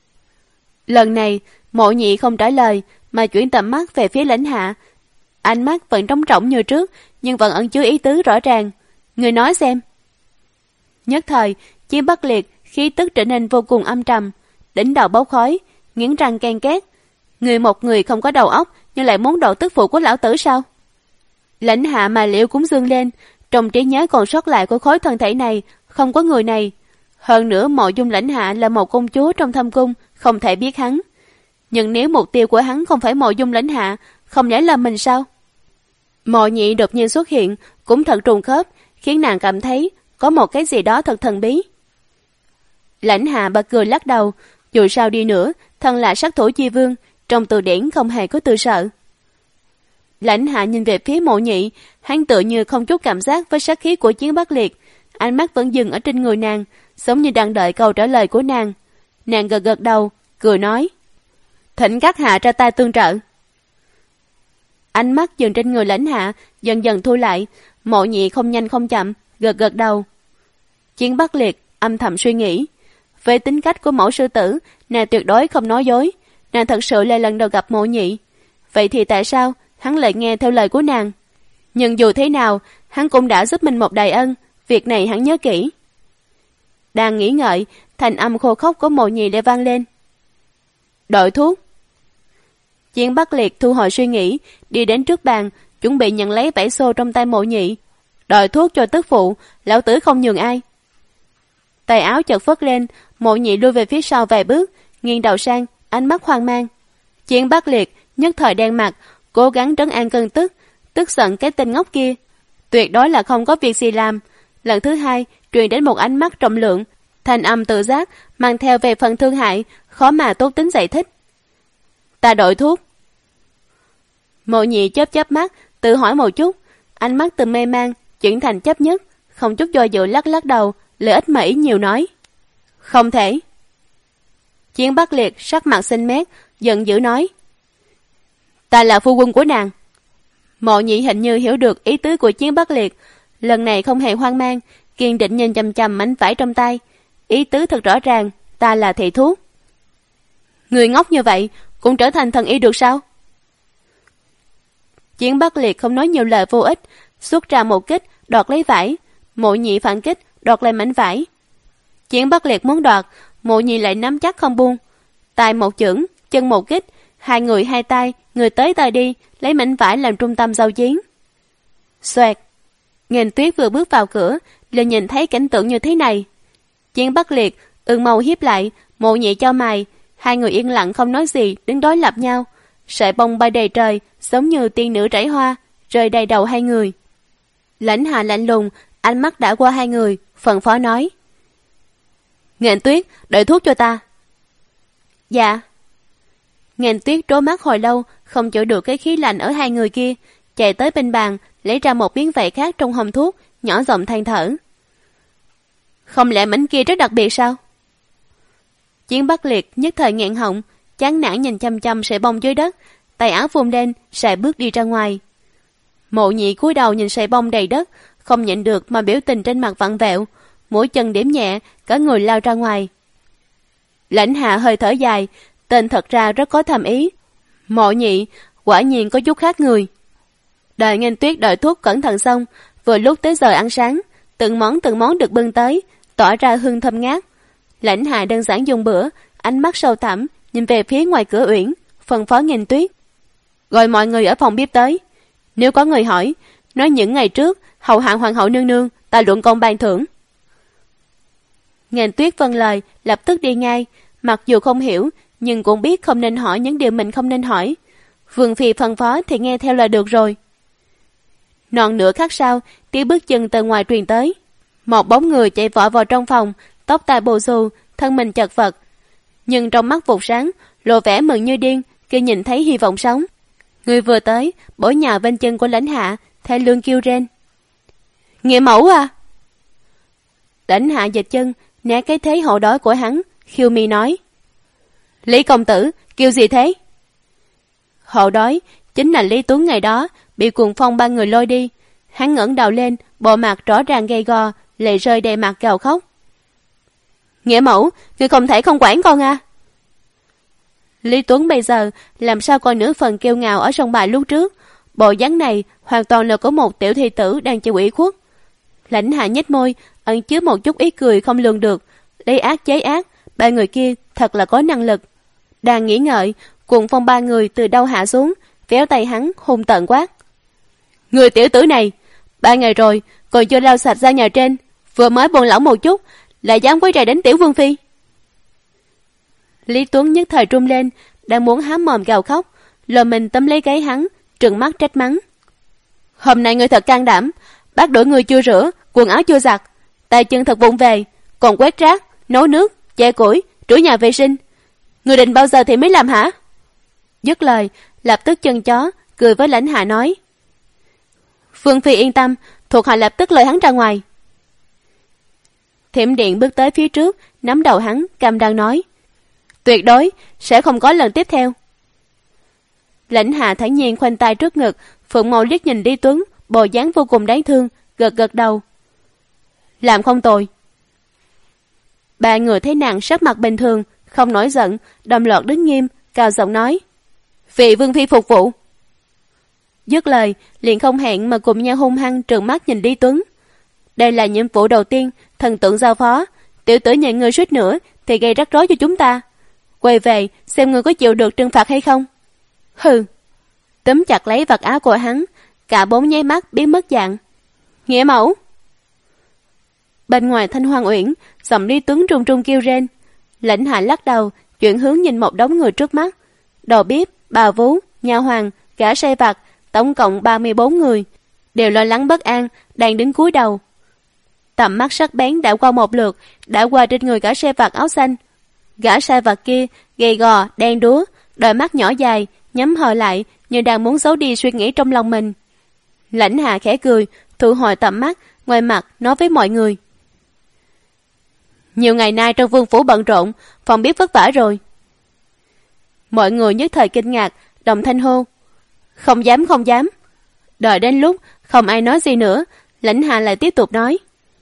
Lần này, Mộ Nhị không trả lời, mà chuyển tầm mắt về phía Lãnh Hạ. Ánh mắt vẫn trống rỗng như trước, nhưng vẫn ẩn chứa ý tứ rõ ràng. Người nói xem. Nhất thời, Chiến Bắc Liệt khí tức trở nên vô cùng âm trầm, đỉnh đầu bốc khói, nghiến răng ken két. Người một người không có đầu óc, nhưng lại muốn độ tức phụ của lão tử sao? Lãnh Hạ mà liễu cũng dương lên, trong trí nhớ còn sót lại của khối thân thể này, không có người này. Hơn nữa Mộ Dung Lãnh Hạ là một công chúa trong thâm cung, không thể biết hắn. Nhưng nếu mục tiêu của hắn không phải Mộ Dung Lãnh Hạ, không lẽ là mình sao? Mộ Nhị đột nhiên xuất hiện, cũng thật trùng khớp, khiến nàng cảm thấy có một cái gì đó thật thần bí. Lãnh Hạ bật cười lắc đầu, dù sao đi nữa, thân là sát thủ chi vương, trong từ điển không hề có từ sợ. Lãnh Hạ nhìn về phía Mộ Nhị, hắn tựa như không chút cảm giác với sát khí của Chiến Bắc Liệt, ánh mắt vẫn dừng ở trên người nàng, giống như đang đợi câu trả lời của nàng. Nàng gật gật đầu, cười nói. Thỉnh các hạ ra tay tương trợ. Ánh mắt dừng trên người Lãnh Hạ, dần dần thu lại. Mộ Nhị không nhanh không chậm, gật gật đầu. Chiến Bắc Liệt âm thầm suy nghĩ. Về tính cách của mẫu sư tử, nàng tuyệt đối không nói dối. Nàng thật sự là lần đầu gặp Mộ Nhị. Vậy thì tại sao hắn lại nghe theo lời của nàng? Nhưng dù thế nào, hắn cũng đã giúp mình một đại ân, việc này hắn nhớ kỹ. Đang nghĩ ngợi, thành âm khô khốc của Mộ Nhị lại vang lên. Đội thuốc. Chiến Bắc Liệt thu hồi suy nghĩ, đi đến trước bàn, chuẩn bị nhận lấy vải xô trong tay Mộ Nhị. Đội thuốc cho tức phụ, lão tử không nhường ai. Tay áo chợt phất lên, Mộ Nhị lui về phía sau vài bước, nghiêng đầu sang, ánh mắt hoang mang. Chiến Bắc Liệt nhất thời đen mặt, cố gắng trấn an cơn tức giận cái tên ngốc kia. Tuyệt đối là không có việc gì làm. Lần thứ hai truyền đến một ánh mắt trọng lượng, thanh âm tự giác mang theo về phần thương hại, khó mà tốt tính giải thích. Ta đổi thuốc. Mộ Nhị chớp mắt, tự hỏi một chút, ánh mắt từ mê man chuyển thành chấp nhất, không chút do dự lắc đầu, lợi ích mà ý nhiều nói. Không thể. Chiến Bắc Liệt sắc mặt xanh mét, giận dữ nói. Ta là phu quân của nàng. Mộ Nhị hình như hiểu được ý tứ của Chiến Bắc Liệt, lần này không hề hoang mang, kiên định nhìn chằm chằm mảnh vải trong tay. Ý tứ thật rõ ràng, ta là thầy thuốc. Người ngốc như vậy cũng trở thành thần y được sao? Chiến Bắc Liệt không nói nhiều lời vô ích, xuất ra một kích đoạt lấy vải. Mộ Nhị phản kích đoạt lấy mảnh vải. Chiến Bắc Liệt muốn đoạt, Mộ Nhị lại nắm chắc không buông. Tay một chưởng, chân một kích, hai người hai tay, người tới tay đi, lấy mảnh vải làm trung tâm giao chiến. Xoẹt. Nghìn Tuyết vừa bước vào cửa, liền nhìn thấy cảnh tượng như thế này. Chiến Bắc Liệt ương màu hiếp lại, Mộ Nhị cho mày, hai người yên lặng không nói gì, đứng đối lập nhau. Sợi bông bay đầy trời, giống như tiên nữ rải hoa, rơi đầy đầu hai người. Lãnh Hà lạnh lùng, ánh mắt đã qua hai người, phân phó nói. Nghìn Tuyết, đợi thuốc cho ta. Dạ. Nghìn Tuyết trố mắt hồi lâu, không chịu được cái khí lạnh ở hai người kia, chạy tới bên bàn, lấy ra một miếng vải khác trong hòm thuốc, nhỏ giọng than thở. Không lẽ mảnh kia rất đặc biệt sao? Chiến Bắc Liệt nhất thời nghẹn họng, chán nản nhìn chăm chăm sợi bông dưới đất, tay áo vung lên, sải bước đi ra ngoài. Mộ Nhị cúi đầu nhìn sợi bông đầy đất, không nhịn được mà biểu tình trên mặt vặn vẹo, mũi chân điểm nhẹ, cả người lao ra ngoài. Lãnh Hạ hơi thở dài, tên thật ra rất có thầm ý. Mộ Nhị quả nhiên có chút khác người. Đợi Nghìn Tuyết đợi thuốc cẩn thận xong, vừa lúc tới giờ ăn sáng, từng món được bưng tới, tỏ ra hương thơm ngát. Lãnh Hạ đơn giản dùng bữa, ánh mắt sâu thẳm nhìn về phía ngoài cửa uyển, phân phó Nghìn Tuyết. Gọi mọi người ở phòng bếp tới. Nếu có người hỏi, nói những ngày trước hầu hạ hoàng hậu nương nương, ta luận công ban thưởng. Nghìn Tuyết vâng lời, lập tức đi ngay, mặc dù không hiểu, nhưng cũng biết không nên hỏi những điều mình không nên hỏi. Vương phi phân phó thì nghe theo là được rồi. Non nửa khắc sau, tiếng bước chân từ ngoài truyền tới. Một bóng người chạy vội vào trong phòng, tóc tai bù xù, thân mình chật vật, nhưng trong mắt vụt sáng, lộ vẻ mừng như điên khi nhìn thấy hy vọng sống. Người vừa tới, bổ nhào bên chân của Lãnh Hạ, thê lương kêu rên. Nghĩa mẫu à! Lãnh Hạ dịch chân, né cái thế hậu đói của hắn, khiêu mi nói. Lý công tử, kêu gì thế? Hậu đói chính là Lý Tuấn ngày đó bị Cuồng Phong ba người lôi đi. Hắn ngẩng đầu lên, bộ mặt rõ ràng gay go, lệ rơi đầy mặt gào khóc. Nghĩa mẫu, ngươi không thể không quản con à? Lý Tuấn bây giờ làm sao còn nửa phần kêu ngào ở sông bài lúc trước. Bộ dáng này hoàn toàn là của một tiểu thi tử đang chịu ủy khuất. Lãnh Hạ nhếch môi, ẩn chứa một chút ý cười không lường được, lấy ác chế ác. Ba người kia thật là có năng lực. Đang nghĩ ngợi, Cuồng Phong ba người từ đâu hạ xuống, véo tay hắn hung tợn quát. Người tiểu tử này, 3 ngày rồi còn chưa lau sạch ra nhà trên, vừa mới buồn lỏng một chút lại dám quấy rầy đến tiểu vương phi. Lý Tuấn nhất thời run lên, đang muốn há mồm gào khóc, lờ mình tóm lấy gáy hắn, trừng mắt trách mắng. Hôm nay ngươi thật can đảm, bát đuổi người chưa rửa, quần áo chưa giặt, tay chân thật vụng về, còn quét rác, nấu nước, che củi, rửa nhà vệ sinh. Ngươi định bao giờ thì mới làm hả? Dứt lời, lập tức chân chó, cười với Lãnh Hạ nói. Vương phi yên tâm, thuộc hạ lập tức lời hắn ra ngoài. Thiểm Điện bước tới phía trước, nắm đầu hắn, cam đoan nói. Tuyệt đối, sẽ không có lần tiếp theo. Lãnh Hạ thản nhiên khoanh tay trước ngực, phượng màu liếc nhìn Lý Tuấn, bộ dáng vô cùng đáng thương, gật đầu. Làm không tồi. Ba người thấy nàng sắc mặt bình thường, không nổi giận, đồng loạt đứng nghiêm, cao giọng nói. Vị vương phi phục vụ. Dứt lời, liền không hẹn mà cùng nhau hung hăng trừng mắt nhìn Lý Tuấn. Đây là nhiệm vụ đầu tiên, thần tượng giao phó. Tiểu tử nhận ngươi suýt nữa thì gây rắc rối cho chúng ta. Quay về xem ngươi có chịu được trừng phạt hay không. Hừ. Túm chặt lấy vạt áo của hắn, cả 4 nháy mắt biến mất dạng. Nghĩa mẫu. Bên ngoài Thanh Hoang Uyển, giọng Lý Tuấn trung trung kêu rên. Lãnh Hạ lắc đầu, chuyển hướng nhìn một đống người trước mắt. Đầu bếp, bà vú, nha hoàn, gã sai vặt, tổng cộng 34 người, đều lo lắng bất an, đang đứng cúi đầu. Tầm mắt sắc bén đã qua một lượt, đã qua trên người gã sai vặt áo xanh. Gã sai vặt kia gầy gò, đen đúa, đôi mắt nhỏ dài, nhắm hờ lại như đang muốn giấu đi suy nghĩ trong lòng mình. Lãnh Hạ khẽ cười, thu hồi tầm mắt, ngoài mặt nói với mọi người: nhiều ngày nay trong vương phủ bận rộn, phòng bếp vất vả rồi. Mọi người nhất thời kinh ngạc, đồng thanh hô: không dám, không dám. Đợi đến lúc không ai nói gì nữa, Lãnh Hạ lại tiếp tục nói: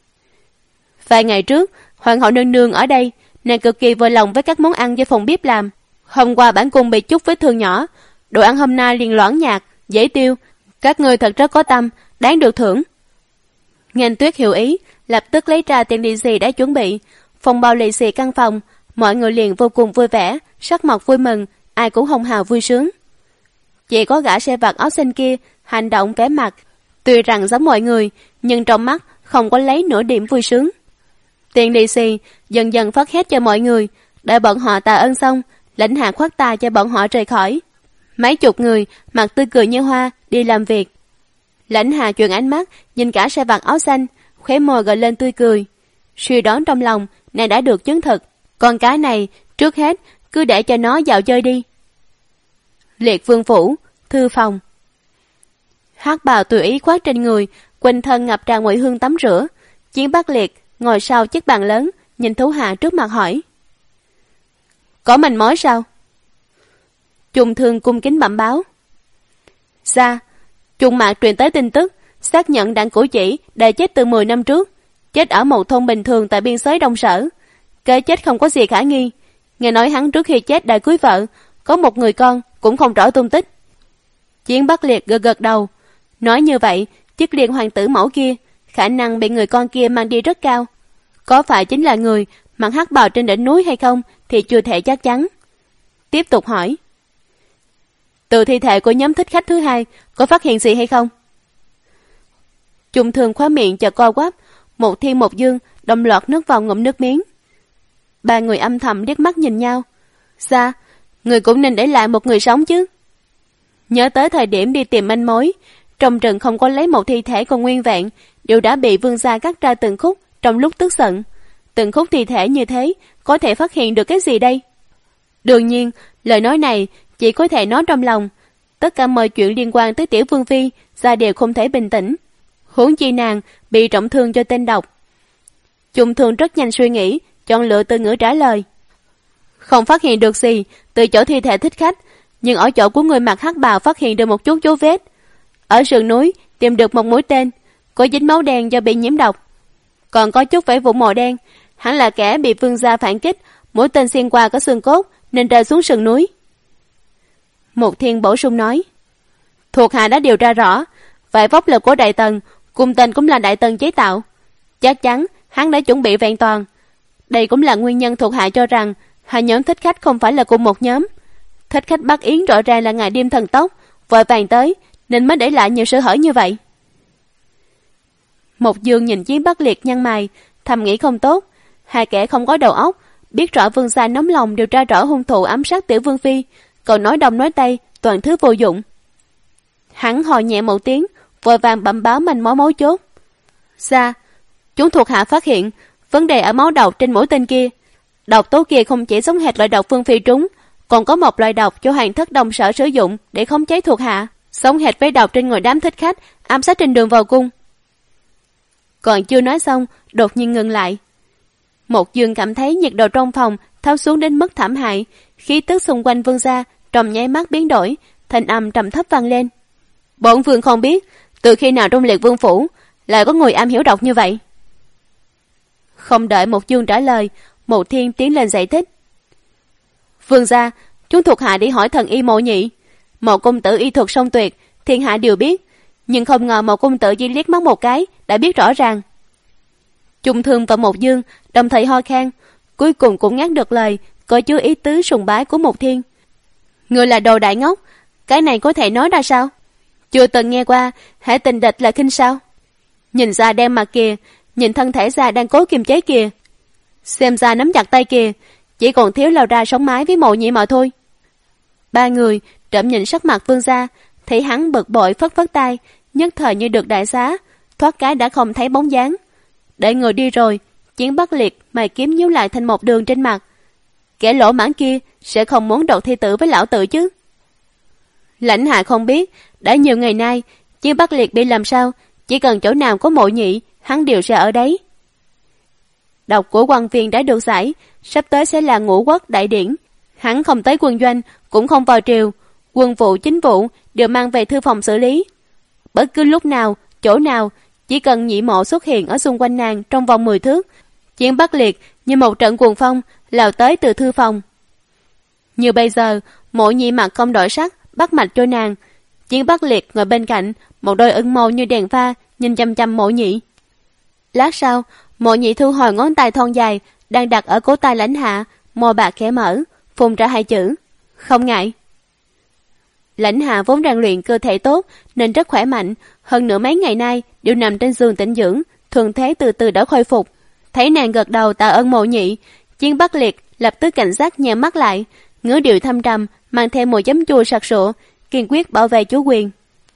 vài ngày trước, hoàng hậu nương nương ở đây, nàng cực kỳ vui lòng với các món ăn do phòng bếp làm. Hôm qua bản cung bị chút vết thương nhỏ, đồ ăn hôm nay liền loãng nhạt, dễ tiêu. Các ngươi thật rất có tâm, đáng được thưởng. Nghênh Tuyết hiểu ý, lập tức lấy ra tiền lì xì đã chuẩn bị, phong bao lì xì căn phòng. Mọi người liền vô cùng vui vẻ, sắc mặt vui mừng, ai cũng hồng hào vui sướng. Chỉ có gã sai vặt áo xanh kia, hành động vẻ mặt tuy rằng giống mọi người, nhưng trong mắt không có lấy nửa điểm vui sướng. Tiền lì xì dần dần phát hết cho mọi người, đợi bọn họ tạ ơn xong, Lãnh Hạ khoát tay cho bọn họ rời khỏi. Mấy chục người mặt tươi cười như hoa đi làm việc. Lãnh Hạ chuyển ánh mắt nhìn cả sai vặt áo xanh, khóe môi gợi lên tươi cười. Suy đoán trong lòng nàng đã được chứng thực, con cái này trước hết cứ để cho nó dạo chơi đi. Liệt vương phủ, thư phòng. Hắc bào tùy ý khoác trên người, quanh thân ngập tràn mùi hương tắm rửa. Chiến Bắc Liệt ngồi sau chiếc bàn lớn, nhìn thủ hạ trước mặt hỏi: có manh mối sao? Trung Thương cung kính bẩm báo: dạ, Trung Mạc truyền tới tin tức, xác nhận Đặng Cửu Chỉ đã chết từ 10 năm trước, chết ở một thôn bình thường tại biên giới Đông Sở. Cái chết không có gì khả nghi. Nghe nói hắn trước khi chết đã cưới vợ, có một người con, cũng không rõ tung tích. Chiến Bắc Liệt gật gật đầu. Nói như vậy, chiếc liên hoàng tử mẫu kia, khả năng bị người con kia mang đi rất cao. Có phải chính là người mặc hắc bào trên đỉnh núi hay không thì chưa thể chắc chắn. Tiếp tục hỏi: từ thi thể của nhóm thích khách thứ hai có phát hiện gì hay không? Trung Thương khóa miệng chợt co quắp, một thiên một dương đồng loạt nuốt vào ngụm nước miếng. Ba người âm thầm liếc mắt nhìn nhau. Dạ, người cũng nên để lại một người sống chứ. Nhớ tới thời điểm đi tìm manh mối, trong rừng không có lấy một thi thể còn nguyên vẹn, đều đã bị vương gia cắt ra từng khúc trong lúc tức giận. Từng khúc thi thể như thế, có thể phát hiện được cái gì đây? Đương nhiên, lời nói này chỉ có thể nói trong lòng. Tất cả mọi chuyện liên quan tới tiểu vương phi, gia đều không thể bình tĩnh. Huống chi nàng bị trọng thương cho tên độc. Trung Thương rất nhanh suy nghĩ, chọn lựa từ ngữ trả lời: không phát hiện được gì từ chỗ thi thể thích khách, nhưng ở chỗ của người mặc hắc bào phát hiện được một chút dấu vết. Ở sườn núi tìm được một mũi tên, có dính máu đen do bị nhiễm độc. Còn có chút vảy vụn màu đen, hẳn là kẻ bị vương gia phản kích, mũi tên xuyên qua có xương cốt nên rơi xuống sườn núi. Một Thiên bổ sung nói: thuộc hạ đã điều tra rõ, vải vóc là của Đại Tần, cung tên cũng là Đại Tần chế tạo. Chắc chắn hắn đã chuẩn bị vẹn toàn. Đây cũng là nguyên nhân thuộc hạ cho rằng hai nhóm thích khách không phải là cùng một nhóm. Thích khách Bắc Yến rõ ràng là ngài Điềm thần tốc, vội vàng tới nên mới để lại nhiều sơ hở như vậy. Một Dương nhìn Chiến Bắc Liệt nhăn mày, thầm nghĩ không tốt. Hai kẻ không có đầu óc, biết rõ vương gia nóng lòng điều tra rõ hung thủ ám sát tiểu vương phi, còn nói đông nói tây, toàn thứ vô dụng. Hắn hò nhẹ một tiếng, vội vàng bẩm báo manh mối mấu chốt. Dạ, chúng thuộc hạ phát hiện vấn đề ở máu độc trên mũi tên kia. Độc tố kia không chỉ giống hệt loại độc vương phi trúng, còn có một loại độc cho Hoàng thất Đông Sở sử dụng để khống chế thuộc hạ, giống hệt với độc trên người đám thích khách ám sát trên đường vào cung. Còn chưa nói xong, đột nhiên ngừng lại. Một Dương cảm thấy nhiệt độ trong phòng tháo xuống đến mức thảm hại, khí tức xung quanh vương gia trong nháy mắt biến đổi, thanh âm trầm thấp vang lên: bổn vương không biết từ khi nào trong Liệt vương phủ lại có người am hiểu độc như vậy. Không đợi Một Dương trả lời, Một Thiên tiến lên giải thích: vương gia, chúng thuộc hạ đi hỏi thần y Mộ Nhị. Một công tử y thuật song tuyệt, thiên hạ đều biết, nhưng không ngờ một công tử chỉ liếc mắt một cái đã biết rõ ràng. Trung Thương và Một Dương đồng thời ho khan, cuối cùng cũng ngắt được lời có chứa ý tứ sùng bái của Một Thiên. Người là đồ đại ngốc, cái này có thể nói ra sao? Chưa từng nghe qua hễ tình địch là khinh sao? Nhìn da đen mặt kìa, nhìn thân thể da đang cố kiềm chế kìa, xem ra nắm chặt tay kìa, chỉ còn thiếu lao ra sống mái với Mộ Nhị mà thôi. Ba người trộm nhìn sắc mặt Vương gia, thấy hắn bực bội phất phất tay, nhất thời như được đại xá, thoát cái đã không thấy bóng dáng. Đợi người đi rồi, Chiến Bắc Liệt mày kiếm nhíu lại thành một đường trên mặt. Kẻ lỗ mãng kia sẽ không muốn độc thi tử với lão tử chứ? Lãnh Hạ không biết, đã nhiều ngày nay Chiến Bắc Liệt bị làm sao, chỉ cần chỗ nào có Mộ Nhị, hắn đều sẽ ở đấy. Độc của quan viên đã được giải, sắp tới sẽ là Ngũ Quốc đại điển. Hắn không tới quân doanh, cũng không vào triều, quân vụ chính vụ đều mang về thư phòng xử lý. Bất cứ lúc nào, chỗ nào, chỉ cần Nhị Mộ xuất hiện ở xung quanh nàng trong vòng 10 thước, Chiến Bắc Liệt như một trận cuồng phong lao tới từ thư phòng. Như bây giờ, Mộ Nhị mặt không đổi sắc, bắt mạch cho nàng. Chiến Bắc Liệt ngồi bên cạnh, một đôi ưng mâu như đèn pha nhìn chăm chăm Mộ Nhị. Lát sau, Mộ Nhị thu hồi ngón tay thon dài đang đặt ở cổ tay Lãnh Hạ, môi bạc khẽ mở, phun ra 2 chữ: không ngại. Lãnh Hạ vốn rèn luyện cơ thể tốt nên rất khỏe mạnh, hơn nữa mấy ngày nay đều nằm trên giường tĩnh dưỡng, thường thế từ từ đã khôi phục. Thấy nàng gật đầu tạ ơn Mộ Nhị, Chiến Bắc Liệt lập tức cảnh giác nheo mắt lại, ngữ điệu thâm trầm mang thêm một chấm chua sặc sụa, kiên quyết bảo vệ chủ quyền.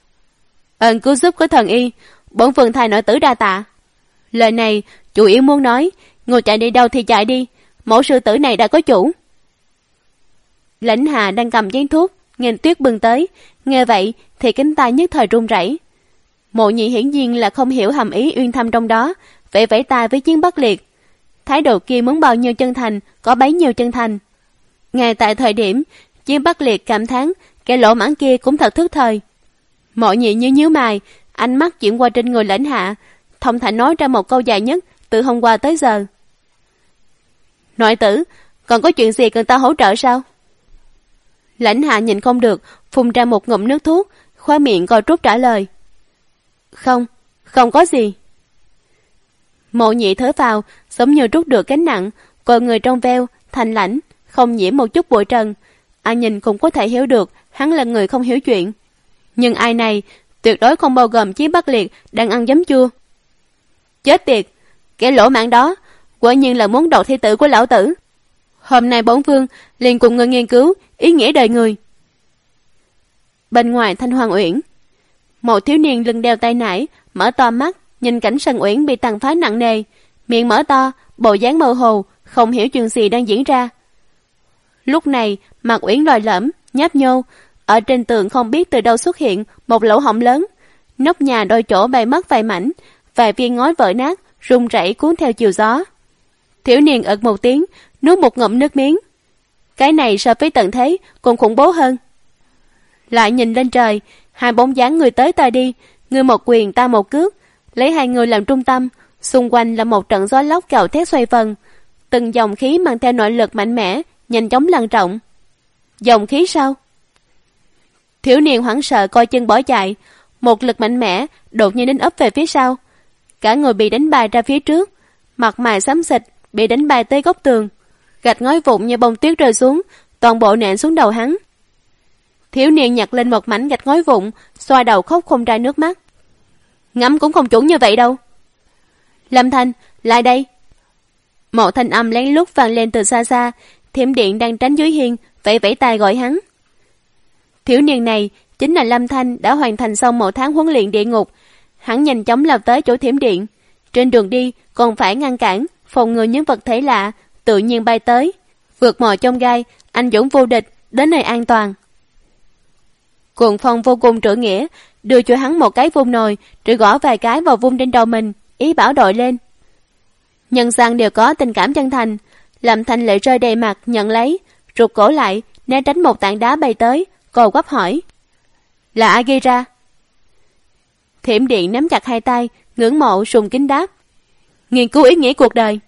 Ơn cứu giúp của thần y, bổn vương thay nội tử đa tạ. Lời này chủ yếu muốn nói, ngồi chạy đi đâu thì chạy đi, mẫu sư tử này đã có chủ. Lãnh Hạ đang cầm chén thuốc, Nghênh Tuyết bưng tới, nghe vậy thì cánh tay nhất thời run rẩy. Mộ Nhị hiển nhiên là không hiểu hàm ý uyên thâm trong đó, vẫy vẫy tay với Chiến Bắc Liệt. Thái độ kia muốn bao nhiêu chân thành, có bấy nhiêu chân thành. Ngay tại thời điểm Chiến Bắc Liệt cảm thán kẻ lỗ mãng kia cũng thật thức thời. Mộ Nhị nhíu mày, ánh mắt chuyển qua trên người Lãnh Hạ, thông thả nói ra một câu dài nhất từ hôm qua tới giờ. Nội tử, còn có chuyện gì cần ta hỗ trợ sao? Lãnh Hạ nhìn không được, phun ra một ngụm nước thuốc, khóe miệng co rút trả lời. Không có gì. Mộ Nhị thở vào, giống như rút được gánh nặng, coi người trong veo, thanh lãnh, không nhiễm một chút bụi trần. Ai nhìn cũng có thể hiểu được hắn là người không hiểu chuyện. Nhưng ai này tuyệt đối không bao gồm Chiến Bắc Liệt đang ăn giấm chua. Chết tiệt, kẻ lỗ mãng đó quả nhiên là muốn độc thi tử của lão tử. Hôm nay bổn vương liền cùng người nghiên cứu ý nghĩa đời người. Bên ngoài Thanh Hoàng Uyển, một thiếu niên lưng đeo tay nải mở to mắt nhìn cảnh sân uyển bị tàn phá nặng nề, miệng mở to, bộ dáng mơ hồ, không hiểu chuyện gì đang diễn ra. Lúc này mặt uyển lồi lõm, nhấp nhô, ở trên tường không biết từ đâu xuất hiện một lỗ hổng lớn, nóc nhà đôi chỗ bay mất vài mảnh, vài viên ngói vỡ nát rung rẩy cuốn theo chiều gió. Thiếu niên ực một tiếng, nuốt một ngụm nước miếng. Cái này so với tận thế còn khủng bố hơn. Lại nhìn lên trời, 2 bóng dáng người tới ta đi, người một quyền ta một cước, lấy 2 người làm trung tâm, xung quanh là một trận gió lốc gào thét xoay vần, từng dòng khí mang theo nội lực mạnh mẽ, nhanh chóng lan rộng. Dòng khí sao? Thiếu niên hoảng sợ coi chân bỏ chạy, một lực mạnh mẽ đột nhiên đánh ấp về phía sau, cả người bị đánh bay ra phía trước, mặt mày xám xịt, bị đánh bay tới góc tường, gạch ngói vụn như bông tuyết rơi xuống, toàn bộ nện xuống đầu hắn. Thiếu niên nhặt lên một mảnh gạch ngói vụn, xoa đầu khóc không ra nước mắt. Ngắm cũng không chuẩn như vậy đâu. Lâm Thanh, lại đây. Một thanh âm lén lút vang lên từ xa xa, Thiểm Điện đang tránh dưới hiên, vẫy vẫy tay gọi hắn. Thiếu niên này chính là Lâm Thanh đã hoàn thành xong 1 tháng huấn luyện địa ngục. Hắn nhanh chóng lao tới chỗ Thiểm Điện. Trên đường đi còn phải ngăn cản, phòng ngừa những vật thể lạ tự nhiên bay tới. Vượt mọi chông gai, anh dũng vô địch, đến nơi an toàn. Cuồng phong vô cùng trượng nghĩa, đưa cho hắn một cái vung nồi, rồi gõ vài cái vào vung trên đầu mình, ý bảo đội lên. Nhân gian đều có tình cảm chân thành. Lâm Thanh lệ rơi đầy mặt nhận lấy, rụt cổ lại, né tránh một tảng đá bay tới, cò quắp hỏi: là ai gây ra? Thiểm Điện nắm chặt 2 tay, ngưỡng mộ sùng kính đáp: nghiên cứu ý nghĩa cuộc đời.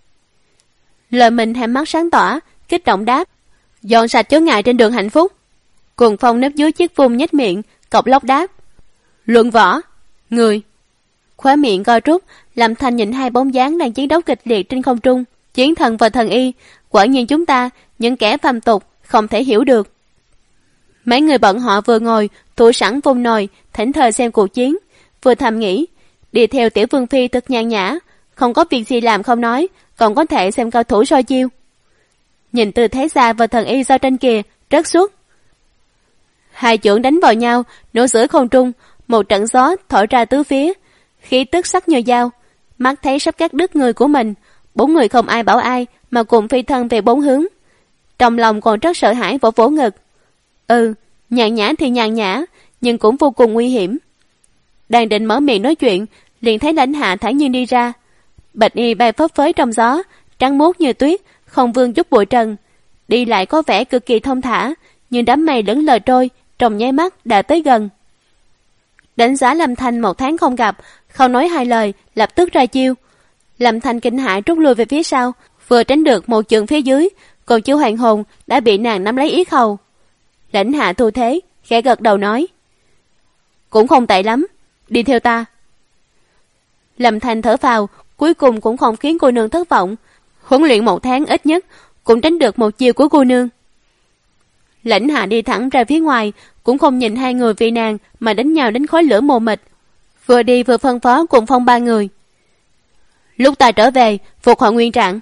Lời mình hai mắt sáng tỏa, kích động đáp: dọn sạch chướng ngại trên đường hạnh phúc. Cuồng phong nấp dưới chiếc vung nhếch miệng, cộc lốc đáp: luận võ. Người. Khóe miệng co rút, Lâm Thanh nhìn 2 bóng dáng đang chiến đấu kịch liệt trên không trung. Chiến thần và thần y, quả nhiên chúng ta, những kẻ phàm tục, không thể hiểu được. Mấy người bọn họ vừa ngồi, thủ sẵn vung nồi, thảnh thơi xem cuộc chiến, vừa thầm nghĩ, đi theo tiểu vương phi thật nhàn nhã, không có việc gì làm không nói, còn có thể xem cao thủ soi chiêu. Nhìn từ thế xa và thần y giao tranh kìa, rất suốt. Hai chưởng đánh vào nhau, nổ giữa không trung, một trận gió thổi ra tứ phía, khí tức sắc như dao. Mắt thấy sắp cắt đứt người của mình, bốn người không ai bảo ai mà cùng phi thân về bốn hướng. Trong lòng còn rất sợ hãi, vỗ vỗ ngực. Nhàn nhã thì nhàn nhã, nhưng cũng vô cùng nguy hiểm. Đang định mở miệng nói chuyện, liền thấy Lãnh Hạ thản nhiên đi ra. Bạch y bay phấp phới trong gió, trắng muốt như tuyết, không vương chút bụi trần. Đi lại có vẻ cực kỳ thông thả, nhưng đám mây lững lờ trôi, trong nháy mắt đã tới gần. Đánh giá Lâm Thanh 1 tháng không gặp, không nói hai lời, lập tức ra chiêu. Lâm Thanh kinh hãi rút lui về phía sau, vừa tránh được một chưởng phía dưới, còn chưa hoàn hồn đã bị nàng nắm lấy yết hầu. Lãnh Hạ thu thế, khẽ gật đầu nói: cũng không tệ lắm, đi theo ta. Lâm Thanh thở phào, cuối cùng cũng không khiến cô nương thất vọng. Huấn luyện 1 tháng ít nhất cũng tránh được một chiêu của cô nương. Lãnh Hạ đi thẳng ra phía ngoài, cũng không nhìn hai người vì nàng mà đánh nhau đến khói lửa mù mịt. Vừa đi vừa phân phó cùng Phong 3 người: lúc ta trở về, phục hồi nguyên trạng.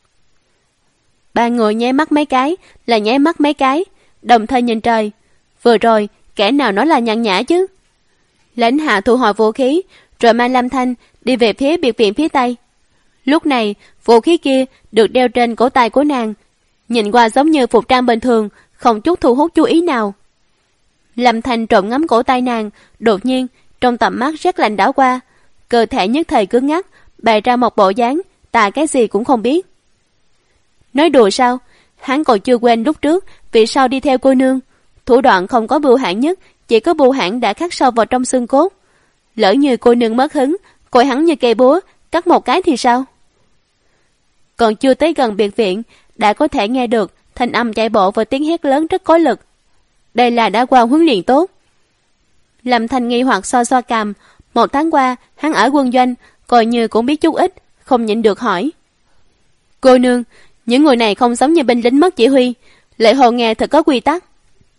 3 người nháy mắt mấy cái, là nháy mắt mấy cái, đồng thời nhìn trời. Vừa rồi, kẻ nào nói là nhàn nhã chứ? Lãnh Hạ thu hồi vũ khí, rồi mang Lâm Thanh đi về phía biệt viện phía tây. Lúc này, vũ khí kia được đeo trên cổ tay của nàng, nhìn qua giống như phục trang bình thường, không chút thu hút chú ý nào. Lâm Thanh trộm ngắm cổ tay nàng, đột nhiên trong tầm mắt rất lạnh đảo qua, cơ thể nhất thời cứng ngắc, bày ra một bộ dáng ta cái gì cũng không biết. Nói đùa sao? Hắn còn chưa quên lúc trước vì sao đi theo cô nương. Thủ đoạn không có bưu hãn nhất, chỉ có bưu hãn đã khắc sâu vào trong xương cốt. Lỡ như cô nương mất hứng, coi hắn như cây búa cắt một cái thì sao? Còn chưa tới gần biệt viện, đã có thể nghe được thanh âm chạy bộ và tiếng hét lớn rất có lực. Đây là đã qua huấn luyện tốt. Lâm Thanh nghi hoặc xoa xoa cằm. 1 tháng qua hắn ở quân doanh, coi như cũng biết chút ít, không nhịn được hỏi: cô nương, những người này không giống như binh lính mất chỉ huy, lại hồ nghe thật có quy tắc.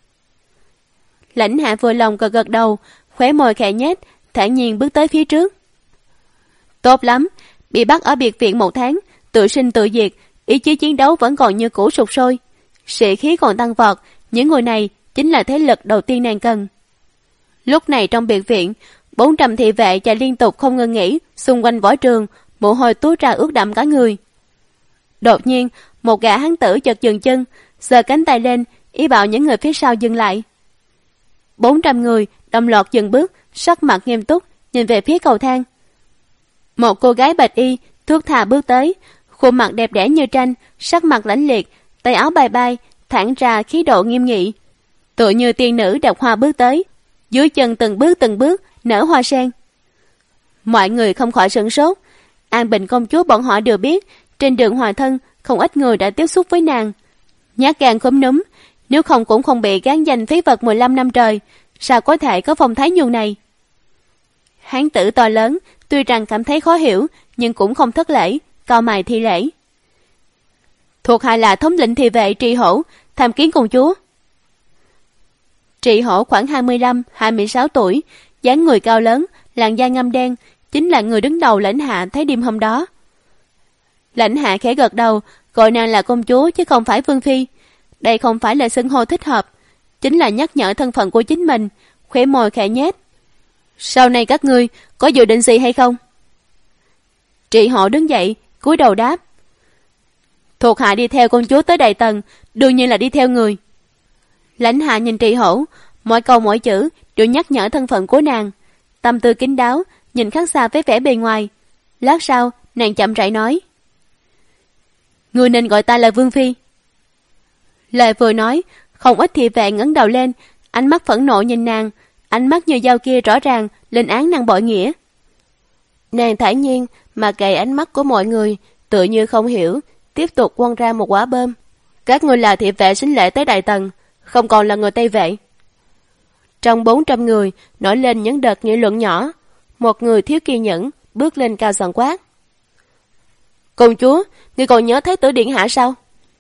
Lãnh Hạ vừa lòng gật gật đầu, khóe môi khẽ nhếch, thản nhiên bước tới phía trước. Tốt lắm, bị bắt ở biệt viện 1 tháng, tự sinh tự diệt, ý chí chiến đấu vẫn còn như cũ sục sôi, sĩ khí còn tăng vọt. Những người này chính là thế lực đầu tiên nàng cần. Lúc này trong biệt viện, 400 thị vệ chạy liên tục không ngừng nghỉ xung quanh võ trường, mồ hôi túa ra ướt đẫm cả người. Đột nhiên, một gã hán tử chợt dừng chân, giơ cánh tay lên, ý bảo những người phía sau dừng lại. 400 người đồng loạt dừng bước, sắc mặt nghiêm túc nhìn về phía cầu thang. Một cô gái bạch y thướt tha bước tới, khuôn mặt đẹp đẽ như tranh, sắc mặt lãnh liệt, tay áo bay bay, thẳng ra khí độ nghiêm nghị, tựa như tiên nữ đạp hoa bước tới, dưới chân từng bước nở hoa sen. Mọi người không khỏi sửng sốt. An Bình công chúa bọn họ đều biết, trên đường hòa thân không ít người đã tiếp xúc với nàng. Nhát gan khúm núm, nếu không cũng không bị gán danh phế vật 15 năm trời, sao có thể có phong thái như này? Hán tử to lớn tuy rằng cảm thấy khó hiểu, nhưng cũng không thất lễ, cau mày thi lễ. Thuộc hạ là thống lĩnh thị vệ Trị Hổ, tham kiến công chúa. Trị Hổ khoảng 25-26 tuổi, dáng người cao lớn, làn da ngăm đen, chính là người đứng đầu Lãnh Hạ thấy đêm hôm đó. Lãnh Hạ khẽ gật đầu, gọi nàng là công chúa chứ không phải vương phi. Đây không phải là xưng hô thích hợp, chính là nhắc nhở thân phận của chính mình. Khóe môi khẽ nhếch. Sau này các ngươi có dự định gì hay không? Trị Hổ đứng dậy, cúi đầu đáp. Thuộc hạ đi theo công chúa tới Đại Tần, đương nhiên là đi theo người. Lãnh Hạ nhìn Trị Hổ, mỗi câu mỗi chữ đều nhắc nhở thân phận của nàng, tâm tư kín đáo, nhìn khác xa với vẻ bề ngoài. Lát sau, nàng chậm rãi nói: Ngươi nên gọi ta là vương phi. Lời vừa nói, không ít thị vệ ngẩng đầu lên, ánh mắt phẫn nộ nhìn nàng, ánh mắt như dao kia rõ ràng lên án nàng bội nghĩa. Nàng thản nhiên mà kệ ánh mắt của mọi người, tựa như không hiểu, tiếp tục quăng ra một quả bơm. Các ngươi là thị vệ sính lễ tới Đại Tần, không còn là người Tây vệ. Trong 400 người nổi lên những đợt nghị luận nhỏ. Một người thiếu kiên nhẫn bước lên cao giọng quát: Công chúa, ngươi còn nhớ Thái tử điện hạ sao?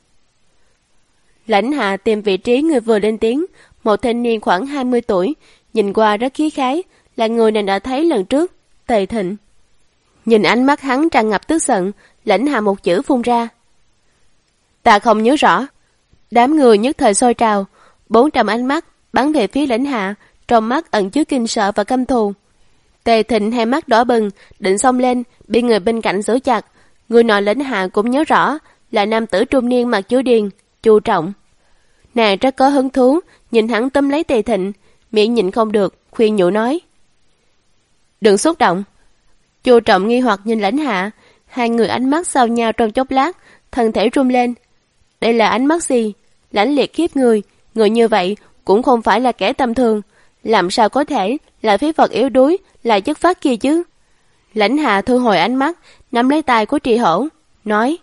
Lãnh Hạ tìm vị trí người vừa lên tiếng, một thanh niên khoảng 20 tuổi, nhìn qua rất khí khái, là người nàng đã thấy lần trước, Tề Thịnh. Nhìn ánh mắt hắn tràn ngập tức giận, Lãnh Hạ một chữ phun ra: Ta không nhớ rõ. Đám người nhất thời sôi trào, 400 ánh mắt bắn về phía Lãnh Hạ, trong mắt ẩn chứa kinh sợ và căm thù. Tề Thịnh hai mắt đỏ bừng, định xông lên, bị người bên cạnh giữ chặt. Người nọ Lãnh Hạ cũng nhớ rõ, là nam tử trung niên mặt chú điền, Chu Trọng. Nàng rất có hứng thú, nhìn hắn tóm lấy Tề Thịnh, miệng nhịn không được, khuyên nhủ nói: đừng xúc động. Chu Trọng nghi hoặc nhìn Lãnh Hạ, hai người ánh mắt giao nhau trong chốc lát, thân thể run lên. Đây là ánh mắt gì? Lãnh liệt khiếp người, người như vậy cũng không phải là kẻ tầm thường, làm sao có thể là phế vật yếu đuối, là chất phát kia chứ? Lãnh Hạ thu hồi ánh mắt, nắm lấy tay của Trì Hổ, nói: